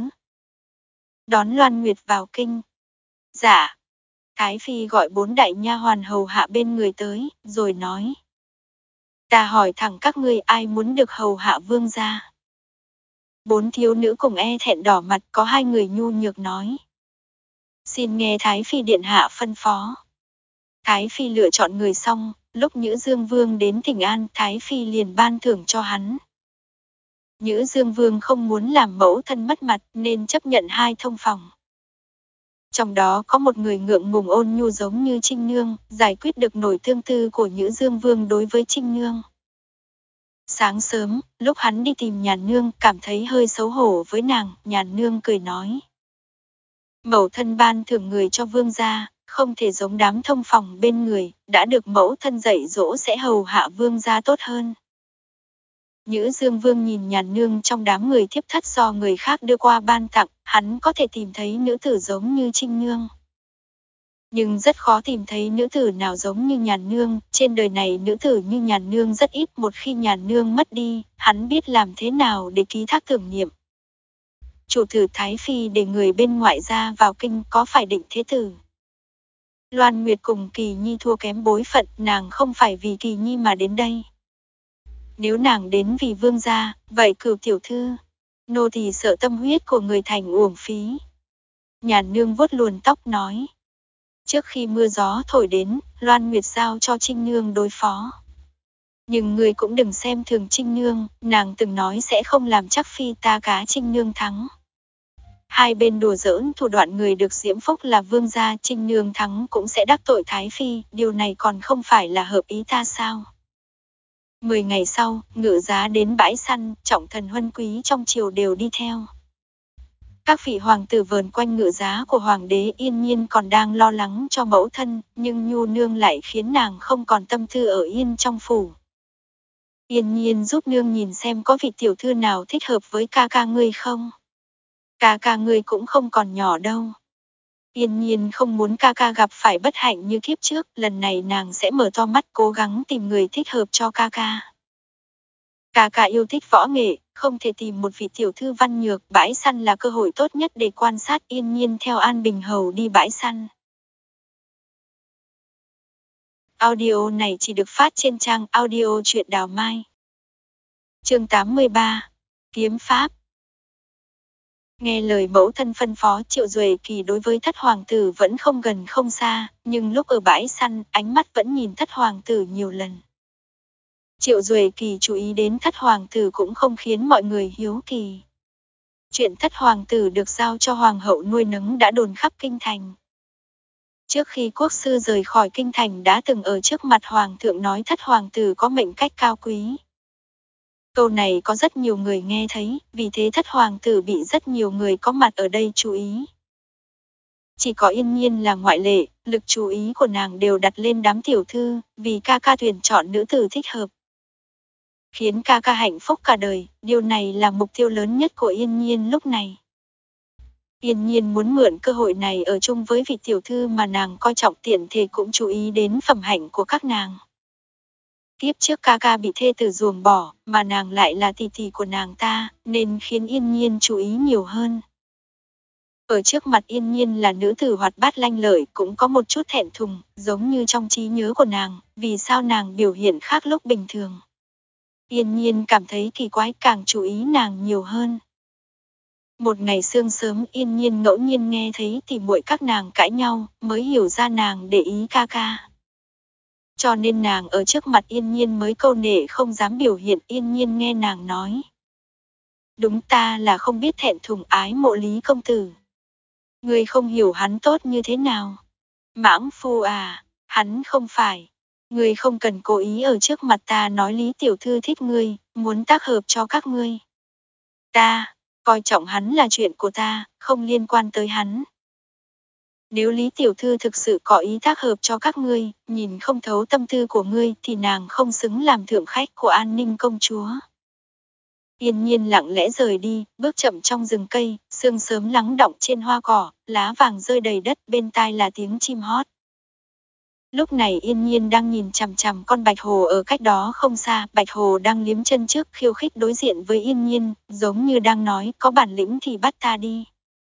[SPEAKER 1] Đón Loan Nguyệt vào kinh. Dạ. Thái Phi gọi bốn đại nha hoàn hầu hạ bên người tới, rồi nói. Ta hỏi thẳng các ngươi ai muốn được hầu hạ vương gia. Bốn thiếu nữ cùng e thẹn đỏ mặt, có hai người nhu nhược nói. Xin nghe Thái Phi điện hạ phân phó. Thái Phi lựa chọn người xong, lúc Nhữ Dương Vương đến Thịnh An, Thái Phi liền ban thưởng cho hắn. Nhữ Dương Vương không muốn làm mẫu thân mất mặt nên chấp nhận hai thông phòng. Trong đó có một người ngượng ngùng ôn nhu giống như Trinh Nương, giải quyết được nỗi tương tư của Nhữ Dương Vương đối với Trinh Nương. Sáng sớm, lúc hắn đi tìm Nhàn Nương, cảm thấy hơi xấu hổ với nàng, Nhàn Nương cười nói. Mẫu thân ban thưởng người cho vương gia, không thể giống đám thông phòng bên người, đã được mẫu thân dạy dỗ sẽ hầu hạ vương gia tốt hơn. Nhữ Dương Vương nhìn Nhàn Nương trong đám người thiếp thất do người khác đưa qua ban tặng, hắn có thể tìm thấy nữ tử giống như Trinh Nương. Nhưng rất khó tìm thấy nữ tử nào giống như Nhàn Nương, trên đời này nữ tử như Nhàn Nương rất ít, một khi Nhàn Nương mất đi, hắn biết làm thế nào để ký thác tưởng niệm. Chủ tử Thái Phi để người bên ngoại ra vào kinh có phải Định Thế Tử. Loan Nguyệt cùng Kỳ Nhi thua kém bối phận, nàng không phải vì Kỳ Nhi mà đến đây. Nếu nàng đến vì vương gia, vậy Cửu tiểu thư, nô tỳ sợ tâm huyết của người thành uổng phí. Nhàn Nương vuốt luồn tóc nói. Trước khi mưa gió thổi đến, Loan Nguyệt giao cho Trinh Nương đối phó. Nhưng người cũng đừng xem thường Trinh Nương, nàng từng nói sẽ không làm chắc phi ta cá Trinh Nương thắng. Hai bên đùa giỡn thủ đoạn, người được diễm phúc là vương gia, Trinh Nương thắng cũng sẽ đắc tội Thái Phi, điều này còn không phải là hợp ý ta sao? Mười ngày sau, ngự giá đến bãi săn, trọng thần huân quý trong triều đều đi theo. Các vị hoàng tử vờn quanh ngự giá của hoàng đế, Yên Nhiên còn đang lo lắng cho mẫu thân, nhưng Nhu Nương lại khiến nàng không còn tâm tư ở yên trong phủ. Yên Nhiên giúp nương nhìn xem có vị tiểu thư nào thích hợp với ca ca ngươi không? Ca ca ngươi cũng không còn nhỏ đâu. Yên Nhiên không muốn ca ca gặp phải bất hạnh như kiếp trước, lần này nàng sẽ mở to mắt cố gắng tìm người thích hợp cho ca ca. Ca ca yêu thích võ nghệ, không thể tìm một vị tiểu thư văn nhược, bãi săn là cơ hội tốt nhất để quan sát. Yên Nhiên theo An Bình Hầu đi bãi săn. Audio này chỉ được phát trên trang audio truyện Đào Mai. Chương tám mươi ba. Kiếm pháp. Nghe lời mẫu thân phân phó, Triệu Duệ Kỳ đối với thất hoàng tử vẫn không gần không xa, nhưng lúc ở bãi săn, ánh mắt vẫn nhìn thất hoàng tử nhiều lần. Triệu Duệ Kỳ chú ý đến thất hoàng tử cũng không khiến mọi người hiếu kỳ. Chuyện thất hoàng tử được giao cho hoàng hậu nuôi nấng đã đồn khắp kinh thành. Trước khi quốc sư rời khỏi kinh thành đã từng ở trước mặt hoàng thượng nói thất hoàng tử có mệnh cách cao quý. Câu này có rất nhiều người nghe thấy, vì thế thất hoàng tử bị rất nhiều người có mặt ở đây chú ý. Chỉ có Yên Nhiên là ngoại lệ, lực chú ý của nàng đều đặt lên đám tiểu thư, vì ca ca tuyển chọn nữ tử thích hợp. Khiến ca ca hạnh phúc cả đời, điều này là mục tiêu lớn nhất của Yên Nhiên lúc này. Yên Nhiên muốn mượn cơ hội này ở chung với vị tiểu thư mà nàng coi trọng, tiện thể cũng chú ý đến phẩm hạnh của các nàng. Tiếp trước ca ca bị thê tử ruồng bỏ, mà nàng lại là tỷ tỷ của nàng ta, nên khiến Yên Nhiên chú ý nhiều hơn. Ở trước mặt Yên Nhiên là nữ tử hoạt bát lanh lợi, cũng có một chút thẹn thùng, giống như trong trí nhớ của nàng, vì sao nàng biểu hiện khác lúc bình thường. Yên Nhiên cảm thấy kỳ quái, càng chú ý nàng nhiều hơn. Một ngày sương sớm, Yên Nhiên ngẫu nhiên nghe thấy tỉ muội các nàng cãi nhau, mới hiểu ra nàng để ý ca ca. Cho nên nàng ở trước mặt Yên Nhiên mới câu nệ không dám biểu hiện. Yên Nhiên nghe nàng nói. Đúng, ta là không biết thẹn thùng, ái mộ Lý công tử. Ngươi không hiểu hắn tốt như thế nào. Mãng phu à, hắn không phải. Ngươi không cần cố ý ở trước mặt ta nói Lý tiểu thư thích ngươi, muốn tác hợp cho các ngươi. Ta, coi trọng hắn là chuyện của ta, không liên quan tới hắn. Nếu Lý tiểu thư thực sự có ý tác hợp cho các ngươi, nhìn không thấu tâm tư của ngươi thì nàng không xứng làm thượng khách của An Ninh công chúa. Yên Nhiên lặng lẽ rời đi, bước chậm trong rừng cây, sương sớm lắng đọng trên hoa cỏ, lá vàng rơi đầy đất, bên tai là tiếng chim hót. Lúc này Yên Nhiên đang nhìn chằm chằm con bạch hồ ở cách đó không xa, bạch hồ đang liếm chân trước khiêu khích đối diện với Yên Nhiên, giống như đang nói có bản lĩnh thì bắt ta đi.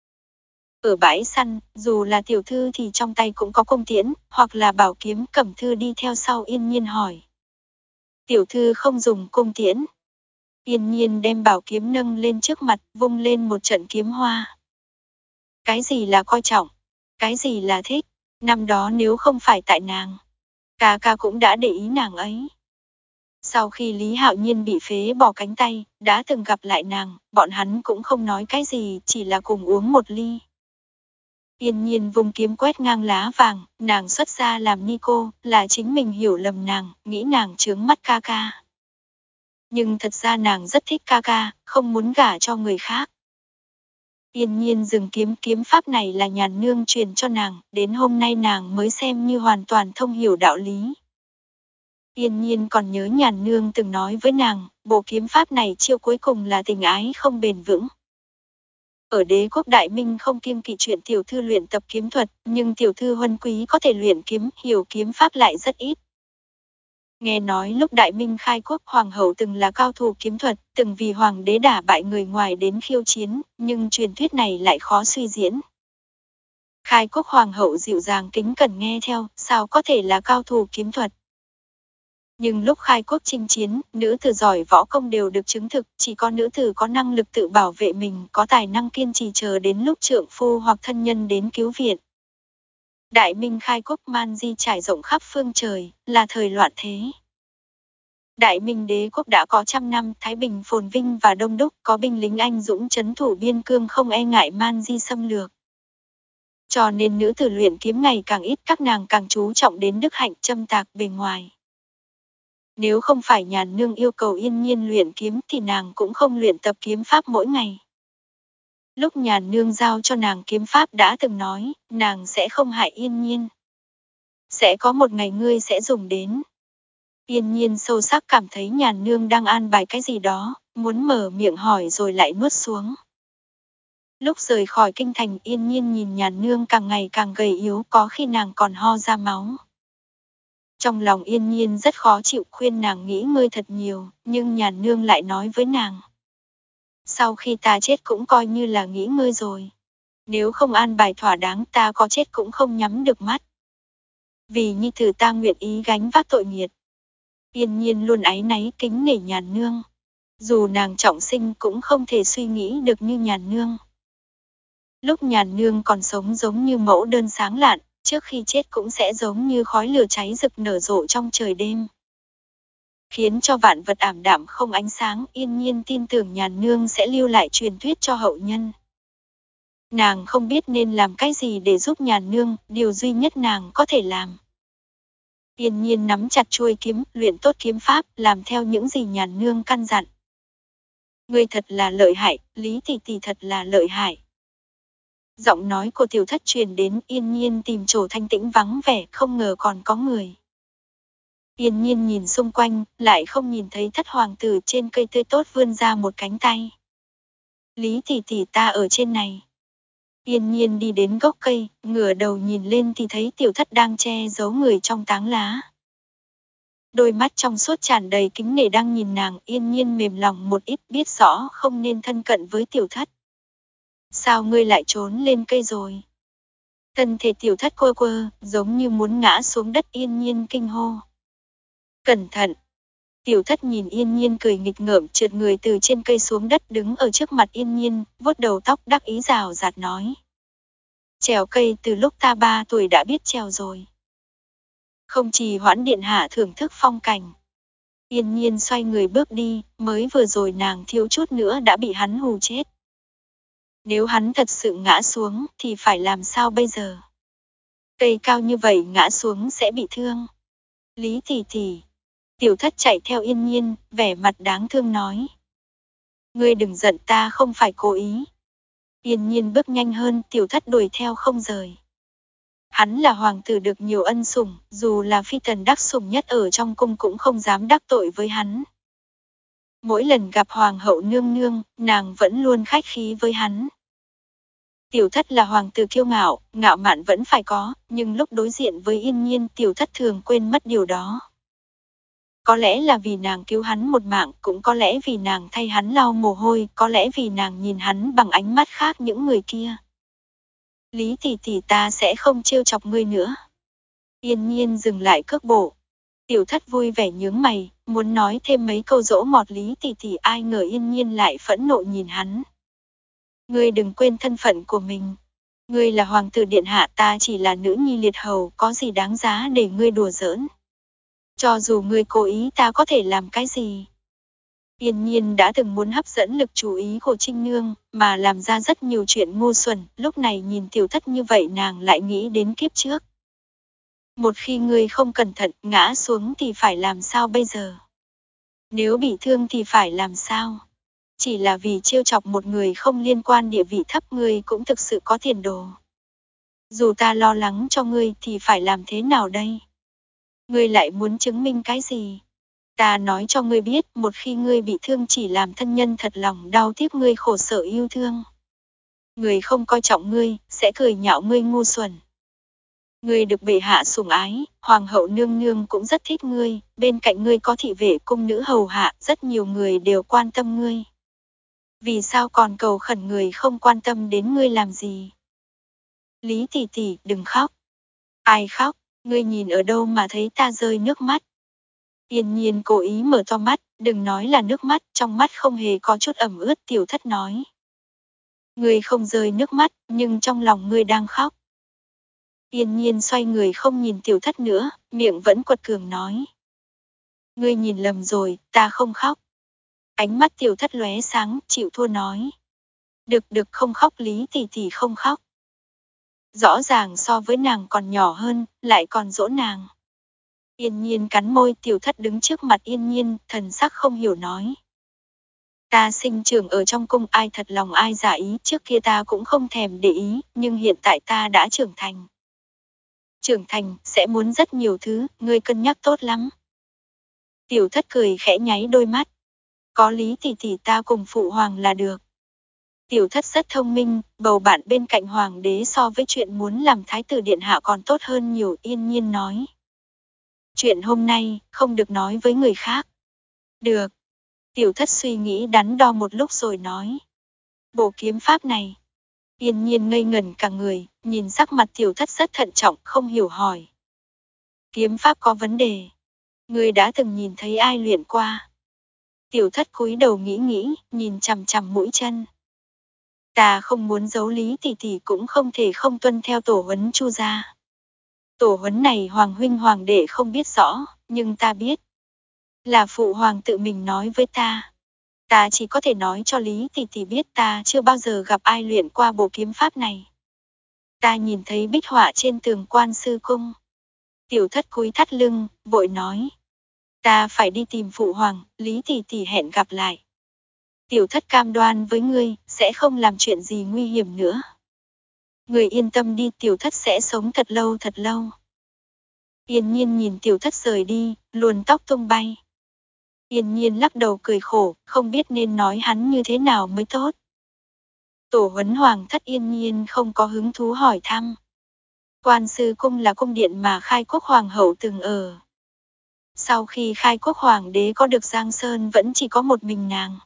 [SPEAKER 1] Ở bãi săn, dù là tiểu thư thì trong tay cũng có cung tiễn, hoặc là bảo kiếm. Cẩm Thư đi theo sau Yên Nhiên hỏi. Tiểu thư không dùng cung tiễn. Yên Nhiên đem bảo kiếm nâng lên trước mặt, vung lên một trận kiếm hoa. Cái gì là coi trọng? Cái gì là thích? Năm đó nếu không phải tại nàng, ca ca cũng đã để ý nàng ấy. Sau khi Lý Hạo Nhiên bị phế bỏ cánh tay, đã từng gặp lại nàng, bọn hắn cũng không nói cái gì, chỉ là cùng uống một ly. Yên Nhiên vùng kiếm quét ngang lá vàng, nàng xuất ra làm ni cô, là chính mình hiểu lầm nàng, nghĩ nàng chướng mắt ca ca. Nhưng thật ra nàng rất thích ca ca, không muốn gả cho người khác. Yên Nhiên dừng kiếm kiếm pháp này là Nhàn Nương truyền cho nàng, đến hôm nay nàng mới xem như hoàn toàn thông hiểu đạo lý. Yên Nhiên còn nhớ Nhàn Nương từng nói với nàng, bộ kiếm pháp này chiêu cuối cùng là tình ái không bền vững. Ở Đế quốc Đại Minh không kiêng kỵ chuyện tiểu thư luyện tập kiếm thuật, nhưng tiểu thư huân quý có thể luyện kiếm, hiểu kiếm pháp lại rất ít. Nghe nói lúc Đại Minh khai quốc hoàng hậu từng là cao thủ kiếm thuật, từng vì hoàng đế đả bại người ngoài đến khiêu chiến, nhưng truyền thuyết này lại khó suy diễn. Khai quốc hoàng hậu dịu dàng kính cẩn nghe theo, sao có thể là cao thủ kiếm thuật. Nhưng lúc khai quốc chinh chiến, nữ tử giỏi võ công đều được chứng thực, chỉ có nữ tử có năng lực tự bảo vệ mình, có tài năng kiên trì chờ đến lúc trượng phu hoặc thân nhân đến cứu viện. Đại Minh khai quốc man di trải rộng khắp phương trời, là thời loạn thế. Đại Minh đế quốc đã có trăm năm, Thái Bình phồn vinh và đông đúc, có binh lính anh dũng trấn thủ biên cương không e ngại man di xâm lược. Cho nên nữ tử luyện kiếm ngày càng ít, các nàng càng chú trọng đến đức hạnh châm tạc bề ngoài. Nếu không phải Nhàn Nương yêu cầu Yên Nhiên luyện kiếm thì nàng cũng không luyện tập kiếm pháp mỗi ngày. Lúc Nhàn Nương giao cho nàng kiếm pháp đã từng nói, nàng sẽ không hại Yên Nhiên. Sẽ có một ngày ngươi sẽ dùng đến. Yên Nhiên sâu sắc cảm thấy Nhàn Nương đang an bài cái gì đó, muốn mở miệng hỏi rồi lại nuốt xuống. Lúc rời khỏi kinh thành Yên Nhiên nhìn Nhàn Nương càng ngày càng gầy yếu, có khi nàng còn ho ra máu. Trong lòng Yên Nhiên rất khó chịu, khuyên nàng nghĩ ngơi thật nhiều, nhưng Nhàn Nương lại nói với nàng. Sau khi ta chết cũng coi như là nghĩ ngơi rồi. Nếu không an bài thỏa đáng ta có chết cũng không nhắm được mắt. Vì nhi tử ta nguyện ý gánh vác tội nghiệt. Yên Nhiên luôn áy náy kính nể Nhàn Nương. Dù nàng trọng sinh cũng không thể suy nghĩ được như Nhàn Nương. Lúc Nhàn Nương còn sống giống như mẫu đơn sáng lạn, trước khi chết cũng sẽ giống như khói lửa cháy rực nở rộ trong trời đêm. Khiến cho vạn vật ảm đạm không ánh sáng, Yên Nhiên tin tưởng Nhàn Nương sẽ lưu lại truyền thuyết cho hậu nhân. Nàng không biết nên làm cái gì để giúp Nhàn Nương, điều duy nhất nàng có thể làm. Yên Nhiên nắm chặt chuôi kiếm, luyện tốt kiếm pháp, làm theo những gì Nhàn Nương căn dặn. Ngươi thật là lợi hại, Lý tỷ tỷ thật là lợi hại. Giọng nói của tiểu thất truyền đến, Yên Nhiên tìm chỗ thanh tĩnh vắng vẻ, không ngờ còn có người. Yên Nhiên nhìn xung quanh, lại không nhìn thấy thất hoàng tử trên cây tươi tốt vươn ra một cánh tay. Lý tỷ tỷ ta ở trên này. Yên Nhiên đi đến gốc cây, ngửa đầu nhìn lên thì thấy tiểu thất đang che giấu người trong táng lá. Đôi mắt trong suốt tràn đầy kính nể đang nhìn nàng, Yên Nhiên mềm lòng một ít, biết rõ không nên thân cận với tiểu thất. Sao ngươi lại trốn lên cây rồi? Thân thể tiểu thất quơ quơ, giống như muốn ngã xuống đất. Yên Nhiên kinh hô. Cẩn thận! Tiểu thất nhìn Yên Nhiên cười nghịch ngợm, trượt người từ trên cây xuống đất, đứng ở trước mặt Yên Nhiên, vuốt đầu tóc đắc ý rào rạt nói. Trèo cây từ lúc ta ba tuổi đã biết trèo rồi. Không trì hoãn điện hạ thưởng thức phong cảnh. Yên Nhiên xoay người bước đi, mới vừa rồi nàng thiếu chút nữa đã bị hắn hù chết. Nếu hắn thật sự ngã xuống thì phải làm sao bây giờ? Cây cao như vậy ngã xuống sẽ bị thương. Lý tỷ tỷ. Tiểu thất chạy theo Yên Nhiên, vẻ mặt đáng thương nói. Ngươi đừng giận, ta không phải cố ý. Yên Nhiên bước nhanh hơn, tiểu thất đuổi theo không rời. Hắn là hoàng tử được nhiều ân sủng, dù là phi tần đắc sủng nhất ở trong cung cũng không dám đắc tội với hắn. Mỗi lần gặp hoàng hậu nương nương, nàng vẫn luôn khách khí với hắn. Tiểu thất là hoàng tử kiêu ngạo, ngạo mạn vẫn phải có, nhưng lúc đối diện với Yên Nhiên tiểu thất thường quên mất điều đó. Có lẽ là vì nàng cứu hắn một mạng, cũng có lẽ vì nàng thay hắn lau mồ hôi, có lẽ vì nàng nhìn hắn bằng ánh mắt khác những người kia. Lý tỷ tỷ ta sẽ không trêu chọc ngươi nữa. Yên Nhiên dừng lại cước bộ. Tiểu thất vui vẻ nhướng mày, muốn nói thêm mấy câu dỗ ngọt Lý tỷ tỷ, ai ngờ Yên Nhiên lại phẫn nộ nhìn hắn. Ngươi đừng quên thân phận của mình. Ngươi là hoàng tử điện hạ, ta chỉ là nữ nhi liệt hầu, có gì đáng giá để ngươi đùa giỡn. Cho dù ngươi cố ý ta có thể làm cái gì? Yên Nhiên đã từng muốn hấp dẫn lực chú ý của Trinh Nương, mà làm ra rất nhiều chuyện ngu xuẩn, lúc này nhìn Tiểu Thất như vậy nàng lại nghĩ đến kiếp trước. Một khi ngươi không cẩn thận, ngã xuống thì phải làm sao bây giờ? Nếu bị thương thì phải làm sao? Chỉ là vì trêu chọc một người không liên quan địa vị thấp ngươi cũng thực sự có tiền đồ. Dù ta lo lắng cho ngươi thì phải làm thế nào đây? Ngươi lại muốn chứng minh cái gì? Ta nói cho ngươi biết, một khi ngươi bị thương chỉ làm thân nhân thật lòng đau tiếc ngươi khổ sở yêu thương. Người không coi trọng ngươi, sẽ cười nhạo ngươi ngu xuẩn. Ngươi được bệ hạ sủng ái, hoàng hậu nương nương cũng rất thích ngươi, bên cạnh ngươi có thị vệ cung nữ hầu hạ, rất nhiều người đều quan tâm ngươi. Vì sao còn cầu khẩn người không quan tâm đến ngươi làm gì? Lý tỷ tỷ, đừng khóc. Ai khóc, ngươi nhìn ở đâu mà thấy ta rơi nước mắt? Yên Nhiên cố ý mở to mắt, đừng nói là nước mắt, trong mắt không hề có chút ẩm ướt. Tiểu Thất nói. Ngươi không rơi nước mắt, nhưng trong lòng ngươi đang khóc. Yên Nhiên xoay người không nhìn Tiểu Thất nữa, miệng vẫn quật cường nói. Ngươi nhìn lầm rồi, ta không khóc. Ánh mắt Tiểu Thất lóe sáng, chịu thua nói. Được được không khóc, Lý tỷ tỷ không khóc. Rõ ràng so với nàng còn nhỏ hơn, lại còn dỗ nàng. Yên Nhiên cắn môi. Tiểu Thất đứng trước mặt Yên Nhiên, thần sắc không hiểu nói. Ta sinh trưởng ở trong cung, ai thật lòng ai giả ý, trước kia ta cũng không thèm để ý, nhưng hiện tại ta đã trưởng thành. Trưởng thành, sẽ muốn rất nhiều thứ, ngươi cân nhắc tốt lắm. Tiểu Thất cười khẽ nháy đôi mắt. Có Lý tỷ tỷ ta cùng phụ hoàng là được. Tiểu Thất rất thông minh, bầu bạn bên cạnh hoàng đế so với chuyện muốn làm thái tử điện hạ còn tốt hơn nhiều. Yên Nhiên nói. Chuyện hôm nay, không được nói với người khác. Được. Tiểu Thất suy nghĩ đắn đo một lúc rồi nói. Bộ kiếm pháp này. Yên Nhiên ngây ngẩn cả người, nhìn sắc mặt Tiểu Thất rất thận trọng, không hiểu hỏi. Kiếm pháp có vấn đề. Ngươi đã từng nhìn thấy ai luyện qua? Tiểu Thất cúi đầu nghĩ nghĩ, nhìn chằm chằm mũi chân. Ta không muốn giấu Lý tỷ tỷ cũng không thể không tuân theo tổ huấn Chu gia. Tổ huấn này hoàng huynh hoàng đệ không biết rõ, nhưng ta biết. Là phụ hoàng tự mình nói với ta. Ta chỉ có thể nói cho Lý tỷ tỷ biết ta chưa bao giờ gặp ai luyện qua bộ kiếm pháp này. Ta nhìn thấy bích họa trên tường Quan sư cung. Tiểu Thất cúi thắt lưng, vội nói. Ta phải đi tìm phụ hoàng, Lý tỷ tỷ hẹn gặp lại. Tiểu Thất cam đoan với ngươi, sẽ không làm chuyện gì nguy hiểm nữa. Người yên tâm đi, Tiểu Thất sẽ sống thật lâu thật lâu. Yên Nhiên nhìn Tiểu Thất rời đi, luồn tóc tung bay. Yên Nhiên lắc đầu cười khổ, không biết nên nói hắn như thế nào mới tốt. Tổ huấn hoàng thất Yên Nhiên không có hứng thú hỏi thăm. Quan sư cung là cung điện mà Khai Quốc hoàng hậu từng ở. Sau khi Khai Quốc hoàng đế có được Giang Sơn vẫn chỉ có một mình nàng.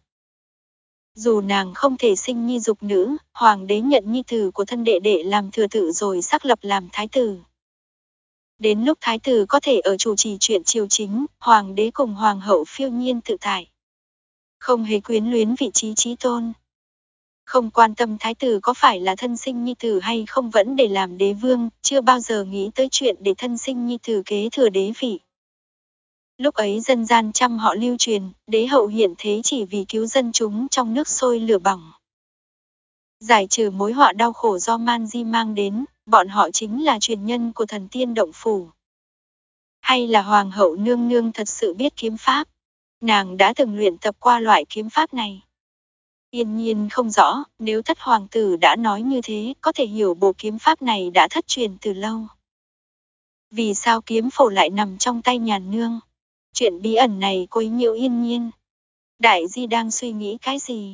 [SPEAKER 1] Dù nàng không thể sinh nhi dục nữ, hoàng đế nhận nhi tử của thân đệ đệ làm thừa tự rồi xác lập làm thái tử. Đến lúc thái tử có thể ở chủ trì chuyện triều chính, hoàng đế cùng hoàng hậu phiêu nhiên tự tại. Không hề quyến luyến vị trí chí tôn. Không quan tâm thái tử có phải là thân sinh nhi tử hay không vẫn để làm đế vương, chưa bao giờ nghĩ tới chuyện để thân sinh nhi tử kế thừa đế vị. Lúc ấy dân gian trăm họ lưu truyền, đế hậu hiện thế chỉ vì cứu dân chúng trong nước sôi lửa bỏng. Giải trừ mối họa đau khổ do man di mang đến, bọn họ chính là truyền nhân của thần tiên động phủ. Hay là hoàng hậu nương nương thật sự biết kiếm pháp? Nàng đã từng luyện tập qua loại kiếm pháp này. Yên Nhiên không rõ, nếu thất hoàng tử đã nói như thế, có thể hiểu bộ kiếm pháp này đã thất truyền từ lâu. Vì sao kiếm phổ lại nằm trong tay nhàn nương? Chuyện bí ẩn này quấy nhiễu Yên Nhiên. Đại Di đang suy nghĩ cái gì?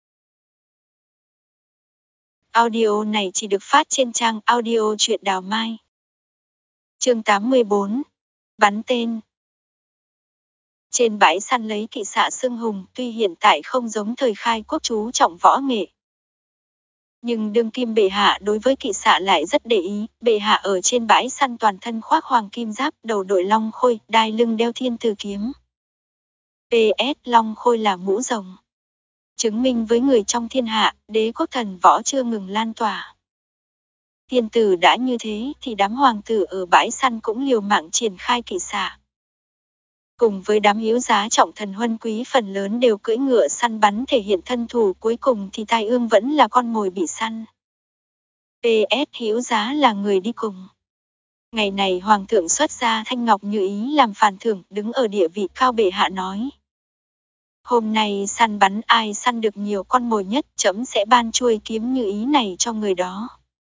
[SPEAKER 1] Audio này chỉ được phát trên trang audio truyện Đào Mai. Chương tám mươi bốn. Bắn tên. Trên bãi săn lấy kỵ xạ xưng hùng, tuy hiện tại không giống thời Khai Quốc chú trọng võ nghệ. Nhưng đương kim bệ hạ đối với kỵ xạ lại rất để ý, bệ hạ ở trên bãi săn toàn thân khoác hoàng kim giáp, đầu đội long khôi, đai lưng đeo thiên tử kiếm. pê ét Long khôi là mũ rồng. Chứng minh với người trong thiên hạ, đế quốc thần võ chưa ngừng lan tỏa. Thiên tử đã như thế thì đám hoàng tử ở bãi săn cũng liều mạng triển khai kỵ xạ. Cùng với đám hiếu giá trọng thần huân quý phần lớn đều cưỡi ngựa săn bắn thể hiện thân thủ, cuối cùng thì Tai Ương vẫn là con mồi bị săn. pê ét Hiếu giá là người đi cùng. Ngày này Hoàng thượng xuất ra thanh ngọc như ý làm phàn thưởng, đứng ở địa vị cao bệ hạ nói. Hôm nay săn bắn ai săn được nhiều con mồi nhất, trẫm sẽ ban chuôi kiếm như ý này cho người đó.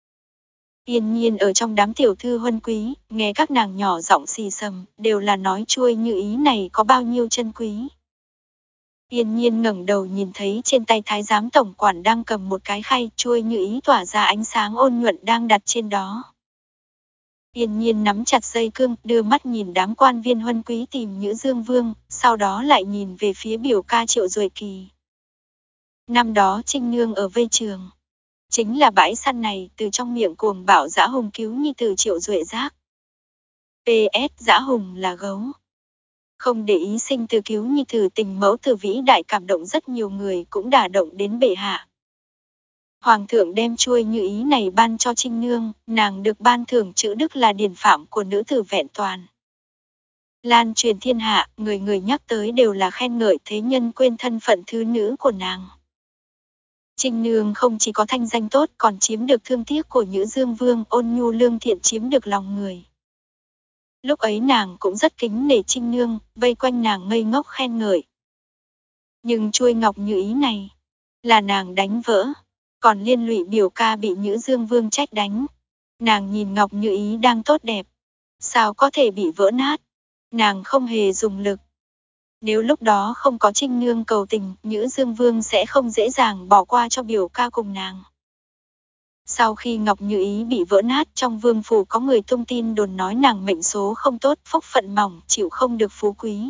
[SPEAKER 1] Yên Nhiên ở trong đám tiểu thư huân quý, nghe các nàng nhỏ giọng xì xầm, đều là nói chuôi như ý này có bao nhiêu chân quý. Yên Nhiên ngẩng đầu nhìn thấy trên tay thái giám tổng quản đang cầm một cái khay, chuôi như ý tỏa ra ánh sáng ôn nhuận đang đặt trên đó. Yên Nhiên nắm chặt dây cương, đưa mắt nhìn đám quan viên huân quý tìm Nhữ Dương Vương, sau đó lại nhìn về phía biểu ca Triệu Duệ Kỳ. Năm đó Trinh Nương ở Vây Trường. Chính là bãi săn này từ trong miệng cuồng bạo dã hùng cứu nhi tử Triệu Duệ Giác. pê ét Dã hùng là gấu. Không để ý sinh từ cứu nhi tử tình mẫu tử vĩ đại cảm động rất nhiều người, cũng đả động đến bệ hạ. Hoàng thượng đem chuôi như ý này ban cho Trinh Nương, nàng được ban thưởng chữ đức là điển phạm của nữ tử vẹn toàn. Lan truyền thiên hạ, người người nhắc tới đều là khen ngợi, thế nhân quên thân phận thứ nữ của nàng. Trinh Nương không chỉ có thanh danh tốt, còn chiếm được thương tiếc của Nhữ Dương Vương, ôn nhu lương thiện chiếm được lòng người. Lúc ấy nàng cũng rất kính nể Trinh Nương, vây quanh nàng ngây ngốc khen ngợi. Nhưng chuôi ngọc như ý này, là nàng đánh vỡ, còn liên lụy biểu ca bị Nhữ Dương Vương trách đánh. Nàng nhìn ngọc như ý đang tốt đẹp, sao có thể bị vỡ nát, nàng không hề dùng lực. Nếu lúc đó không có Trinh Nương cầu tình, Nhữ Dương Vương sẽ không dễ dàng bỏ qua cho biểu ca cùng nàng. Sau khi ngọc như ý bị vỡ nát, trong vương phủ có người tung tin đồn nói nàng mệnh số không tốt, phúc phận mỏng, chịu không được phú quý.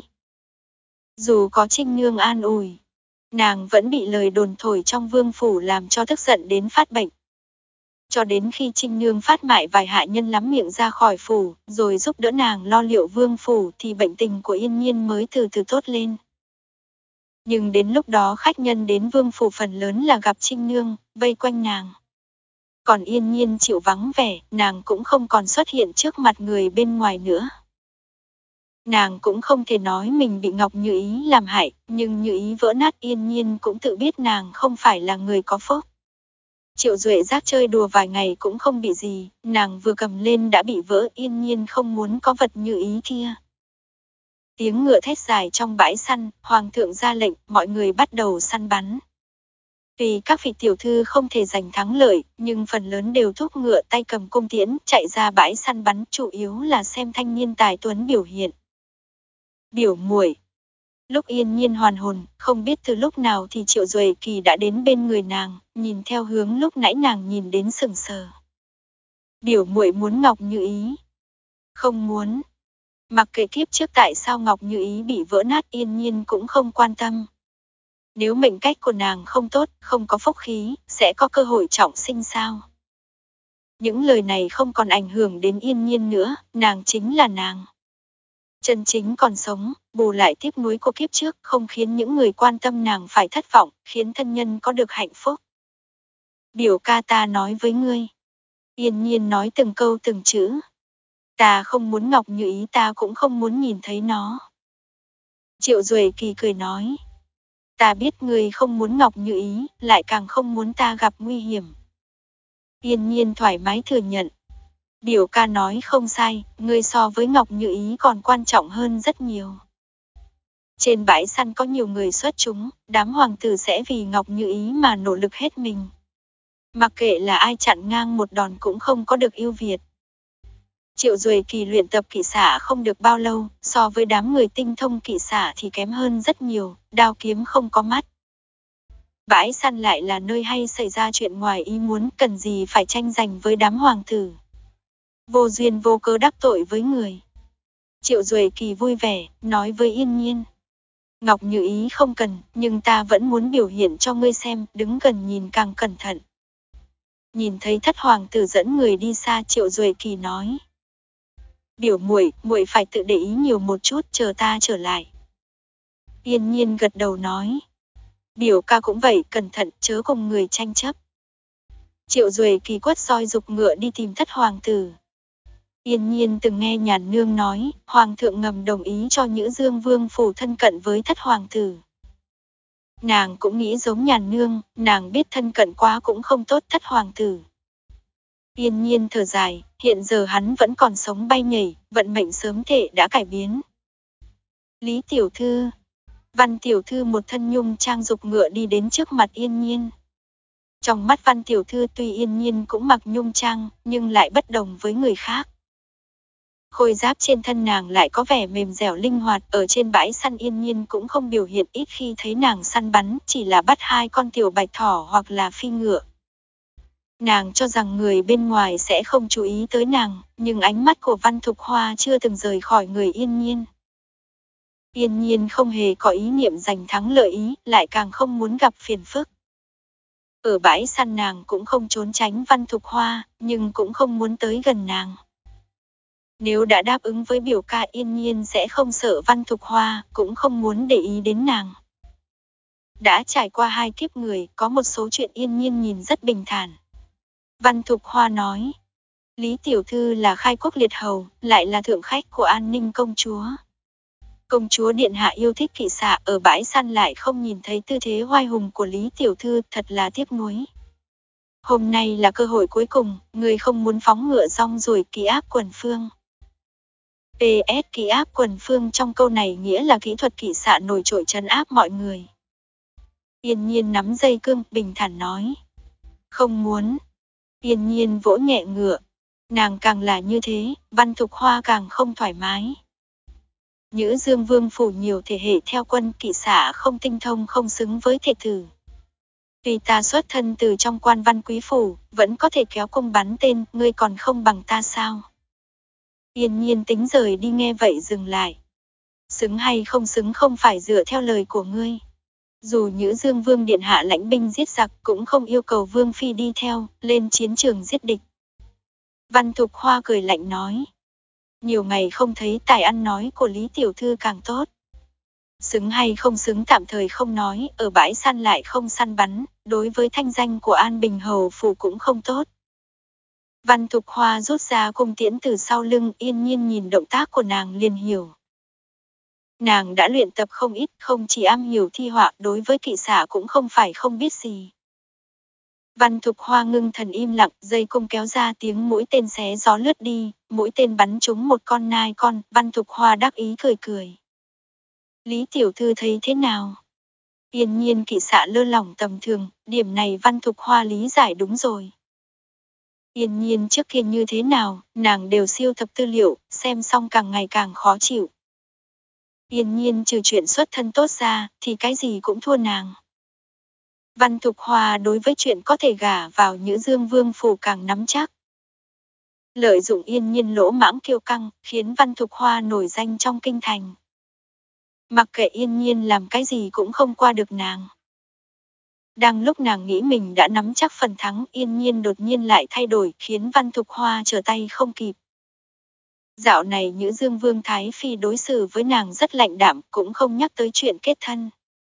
[SPEAKER 1] Dù có Trinh Nương an ủi, nàng vẫn bị lời đồn thổi trong vương phủ làm cho tức giận đến phát bệnh. Cho đến khi Trinh Nương phát mại vài hạ nhân lắm miệng ra khỏi phủ, rồi giúp đỡ nàng lo liệu vương phủ, thì bệnh tình của Yên Nhiên mới từ từ tốt lên. Nhưng đến lúc đó khách nhân đến vương phủ phần lớn là gặp Trinh Nương, vây quanh nàng. Còn Yên Nhiên chịu vắng vẻ, nàng cũng không còn xuất hiện trước mặt người bên ngoài nữa. Nàng cũng không thể nói mình bị Ngọc Như Ý làm hại, nhưng Như Ý vỡ nát, Yên Nhiên cũng tự biết nàng không phải là người có phúc. Triệu Duệ Giác chơi đùa vài ngày cũng không bị gì, nàng vừa cầm lên đã bị vỡ, Yên Nhiên không muốn có vật Như Ý kia. Tiếng ngựa thét dài trong bãi săn, Hoàng thượng ra lệnh, mọi người bắt đầu săn bắn. Vì các vị tiểu thư không thể giành thắng lợi, nhưng phần lớn đều thúc ngựa tay cầm cung tiễn, chạy ra bãi săn bắn, chủ yếu là xem thanh niên tài tuấn biểu hiện. Biểu muội. Lúc Yên Nhiên hoàn hồn, không biết từ lúc nào thì Triệu Duệ Kỳ đã đến bên người nàng, nhìn theo hướng lúc nãy nàng nhìn đến sừng sờ. Biểu muội muốn Ngọc Như Ý. Không muốn. Mặc kệ kiếp trước tại sao Ngọc Như Ý bị vỡ nát, Yên Nhiên cũng không quan tâm. Nếu mệnh cách của nàng không tốt, không có phúc khí, sẽ có cơ hội trọng sinh sao? Những lời này không còn ảnh hưởng đến Yên Nhiên nữa, nàng chính là nàng. Chân chính còn sống, bù lại tiếc nuối của kiếp trước, không khiến những người quan tâm nàng phải thất vọng, khiến thân nhân có được hạnh phúc. Biểu ca ta nói với ngươi. Yên Nhiên nói từng câu từng chữ. Ta không muốn Ngọc Như Ý, ta cũng không muốn nhìn thấy nó. Triệu Duệ Kỳ cười nói. Ta biết ngươi không muốn Ngọc Như Ý, lại càng không muốn ta gặp nguy hiểm. Yên Nhiên thoải mái thừa nhận. Biểu ca nói không sai, ngươi so với Ngọc Như Ý còn quan trọng hơn rất nhiều. Trên bãi săn có nhiều người xuất chúng, đám hoàng tử sẽ vì Ngọc Như Ý mà nỗ lực hết mình. Mặc kệ là ai chặn ngang một đòn cũng không có được ưu việt. Triệu Duệ Kỳ luyện tập kỵ xả không được bao lâu, so với đám người tinh thông kỵ xả thì kém hơn rất nhiều, đao kiếm không có mắt. Bãi săn lại là nơi hay xảy ra chuyện ngoài ý muốn, cần gì phải tranh giành với đám hoàng tử. Vô duyên vô cớ đắc tội với người. Triệu Duệ Kỳ vui vẻ, nói với Yên Nhiên. Ngọc Như Ý không cần, nhưng ta vẫn muốn biểu hiện cho ngươi xem, đứng gần nhìn càng cẩn thận. Nhìn thấy thất hoàng tử dẫn người đi xa, Triệu Duệ Kỳ nói. Biểu muội, muội phải tự để ý nhiều một chút, chờ ta trở lại. Yên Nhiên gật đầu nói. Biểu ca cũng vậy, cẩn thận, chớ cùng người tranh chấp. Triệu Duệ Kỳ quất roi giục ngựa đi tìm thất hoàng tử. Yên Nhiên từng nghe Nhàn Nương nói, Hoàng thượng ngầm đồng ý cho Nhữ Dương Vương phủ thân cận với thất hoàng tử. Nàng cũng nghĩ giống Nhàn Nương, nàng biết thân cận quá cũng không tốt thất hoàng tử. Yên Nhiên thở dài, hiện giờ hắn vẫn còn sống bay nhảy, vận mệnh sớm thể đã cải biến. Lý tiểu thư, Văn tiểu thư một thân nhung trang dục ngựa đi đến trước mặt Yên Nhiên. Trong mắt Văn tiểu thư tuy Yên Nhiên cũng mặc nhung trang, nhưng lại bất đồng với người khác. Khôi giáp trên thân nàng lại có vẻ mềm dẻo linh hoạt, ở trên bãi săn Yên Nhiên cũng không biểu hiện, ít khi thấy nàng săn bắn, chỉ là bắt hai con tiểu bạch thỏ hoặc là phi ngựa. Nàng cho rằng người bên ngoài sẽ không chú ý tới nàng, nhưng ánh mắt của Văn Thục Hoa chưa từng rời khỏi người Yên Nhiên. Yên Nhiên không hề có ý niệm giành thắng lợi ý, lại càng không muốn gặp phiền phức. Ở bãi săn nàng cũng không trốn tránh Văn Thục Hoa, nhưng cũng không muốn tới gần nàng. Nếu đã đáp ứng với biểu ca Yên Nhiên sẽ không sợ Văn Thục Hoa, cũng không muốn để ý đến nàng. Đã trải qua hai kiếp người, có một số chuyện Yên Nhiên nhìn rất bình thản. Văn Thục Hoa nói, Lý tiểu thư là khai quốc liệt hầu, lại là thượng khách của An Ninh công chúa. Công chúa điện hạ yêu thích kỵ xạ, ở bãi săn lại không nhìn thấy tư thế oai hùng của Lý tiểu thư, thật là tiếc nuối. Hôm nay là cơ hội cuối cùng, người không muốn phóng ngựa rong ruổi kỵ áp quần phương. pê ét kỵ áp quần phương trong câu này nghĩa là kỹ thuật kỵ xạ nổi trội trấn áp mọi người. Yên Nhiên nắm dây cương, bình thản nói. Không muốn. Yên Nhiên vỗ nhẹ ngựa. Nàng càng là như thế, Văn Thục Hoa càng không thoải mái. Nhữ Dương Vương phủ nhiều thể hệ theo quân kỵ xạ không tinh thông không xứng với thể tử. Tuy ta xuất thân từ trong quan văn quý phủ, vẫn có thể kéo cung bắn tên, ngươi còn không bằng ta sao? Yên Nhiên tính rời đi nghe vậy dừng lại. Xứng hay không xứng không phải dựa theo lời của ngươi. Dù Nhữ Dương Vương điện hạ lãnh binh giết giặc cũng không yêu cầu Vương phi đi theo, lên chiến trường giết địch. Văn Thục Hoa cười lạnh nói. Nhiều ngày không thấy tài ăn nói của Lý tiểu thư càng tốt. Xứng hay không xứng tạm thời không nói, ở bãi săn lại không săn bắn, đối với thanh danh của An Bình hầu phủ cũng không tốt. Văn Thục Hoa rút ra cung tiễn từ sau lưng, Yên Nhiên nhìn động tác của nàng liền hiểu. Nàng đã luyện tập không ít, không chỉ am hiểu thi họa, đối với kỵ xạ cũng không phải không biết gì. Văn Thục Hoa ngưng thần im lặng, dây cung kéo ra tiếng mũi tên xé gió lướt đi, mũi tên bắn trúng một con nai con, Văn Thục Hoa đắc ý cười cười. Lý tiểu thư thấy thế nào? Yên Nhiên kỵ xạ lơ lỏng tầm thường, điểm này Văn Thục Hoa lý giải đúng rồi. Yên Nhiên trước kia như thế nào, nàng đều siêu thập tư liệu, xem xong càng ngày càng khó chịu. Yên Nhiên trừ chuyện xuất thân tốt ra, thì cái gì cũng thua nàng. Văn Thục Hoa đối với chuyện có thể gả vào Nhữ Dương Vương phủ càng nắm chắc. Lợi dụng Yên Nhiên lỗ mãng kiêu căng, khiến Văn Thục Hoa nổi danh trong kinh thành. Mặc kệ Yên Nhiên làm cái gì cũng không qua được nàng. Đang lúc nàng nghĩ mình đã nắm chắc phần thắng, Yên Nhiên đột nhiên lại thay đổi, khiến Văn Thục Hoa trở tay không kịp. Dạo này Nhữ Dương Vương Thái Phi đối xử với nàng rất lạnh đạm, cũng không nhắc tới chuyện kết thân.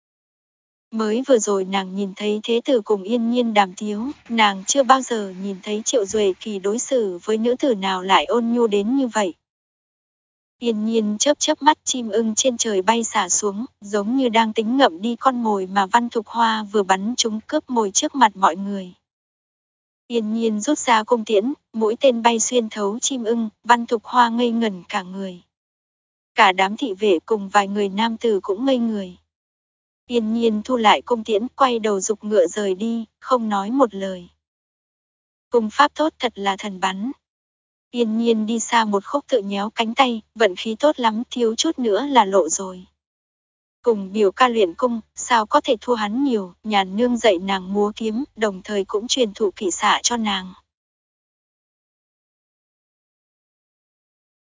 [SPEAKER 1] Mới vừa rồi nàng nhìn thấy thế tử cùng Yên Nhiên đàm tiếu, nàng chưa bao giờ nhìn thấy Triệu Duệ Kỳ đối xử với nữ tử nào lại ôn nhu đến như vậy. Yên Nhiên chớp chớp mắt, chim ưng trên trời bay xả xuống, giống như đang tính ngậm đi con mồi mà Văn Thục Hoa vừa bắn trúng, cướp mồi trước mặt mọi người. Yên Nhiên rút ra cung tiễn, mũi tên bay xuyên thấu chim ưng, Văn Thục Hoa ngây ngẩn cả người. Cả đám thị vệ cùng vài người nam tử cũng ngây người. Yên Nhiên thu lại cung tiễn, quay đầu giục ngựa rời đi, không nói một lời. Cung pháp tốt thật là thần bắn. Yên Nhiên đi xa một khúc tự nhéo cánh tay, vận khí tốt lắm, thiếu chút nữa là lộ rồi. Cùng biểu ca luyện cung, sao có thể thua hắn nhiều, Nhàn Nương dạy nàng múa kiếm, đồng thời cũng truyền thụ kỵ xạ cho nàng.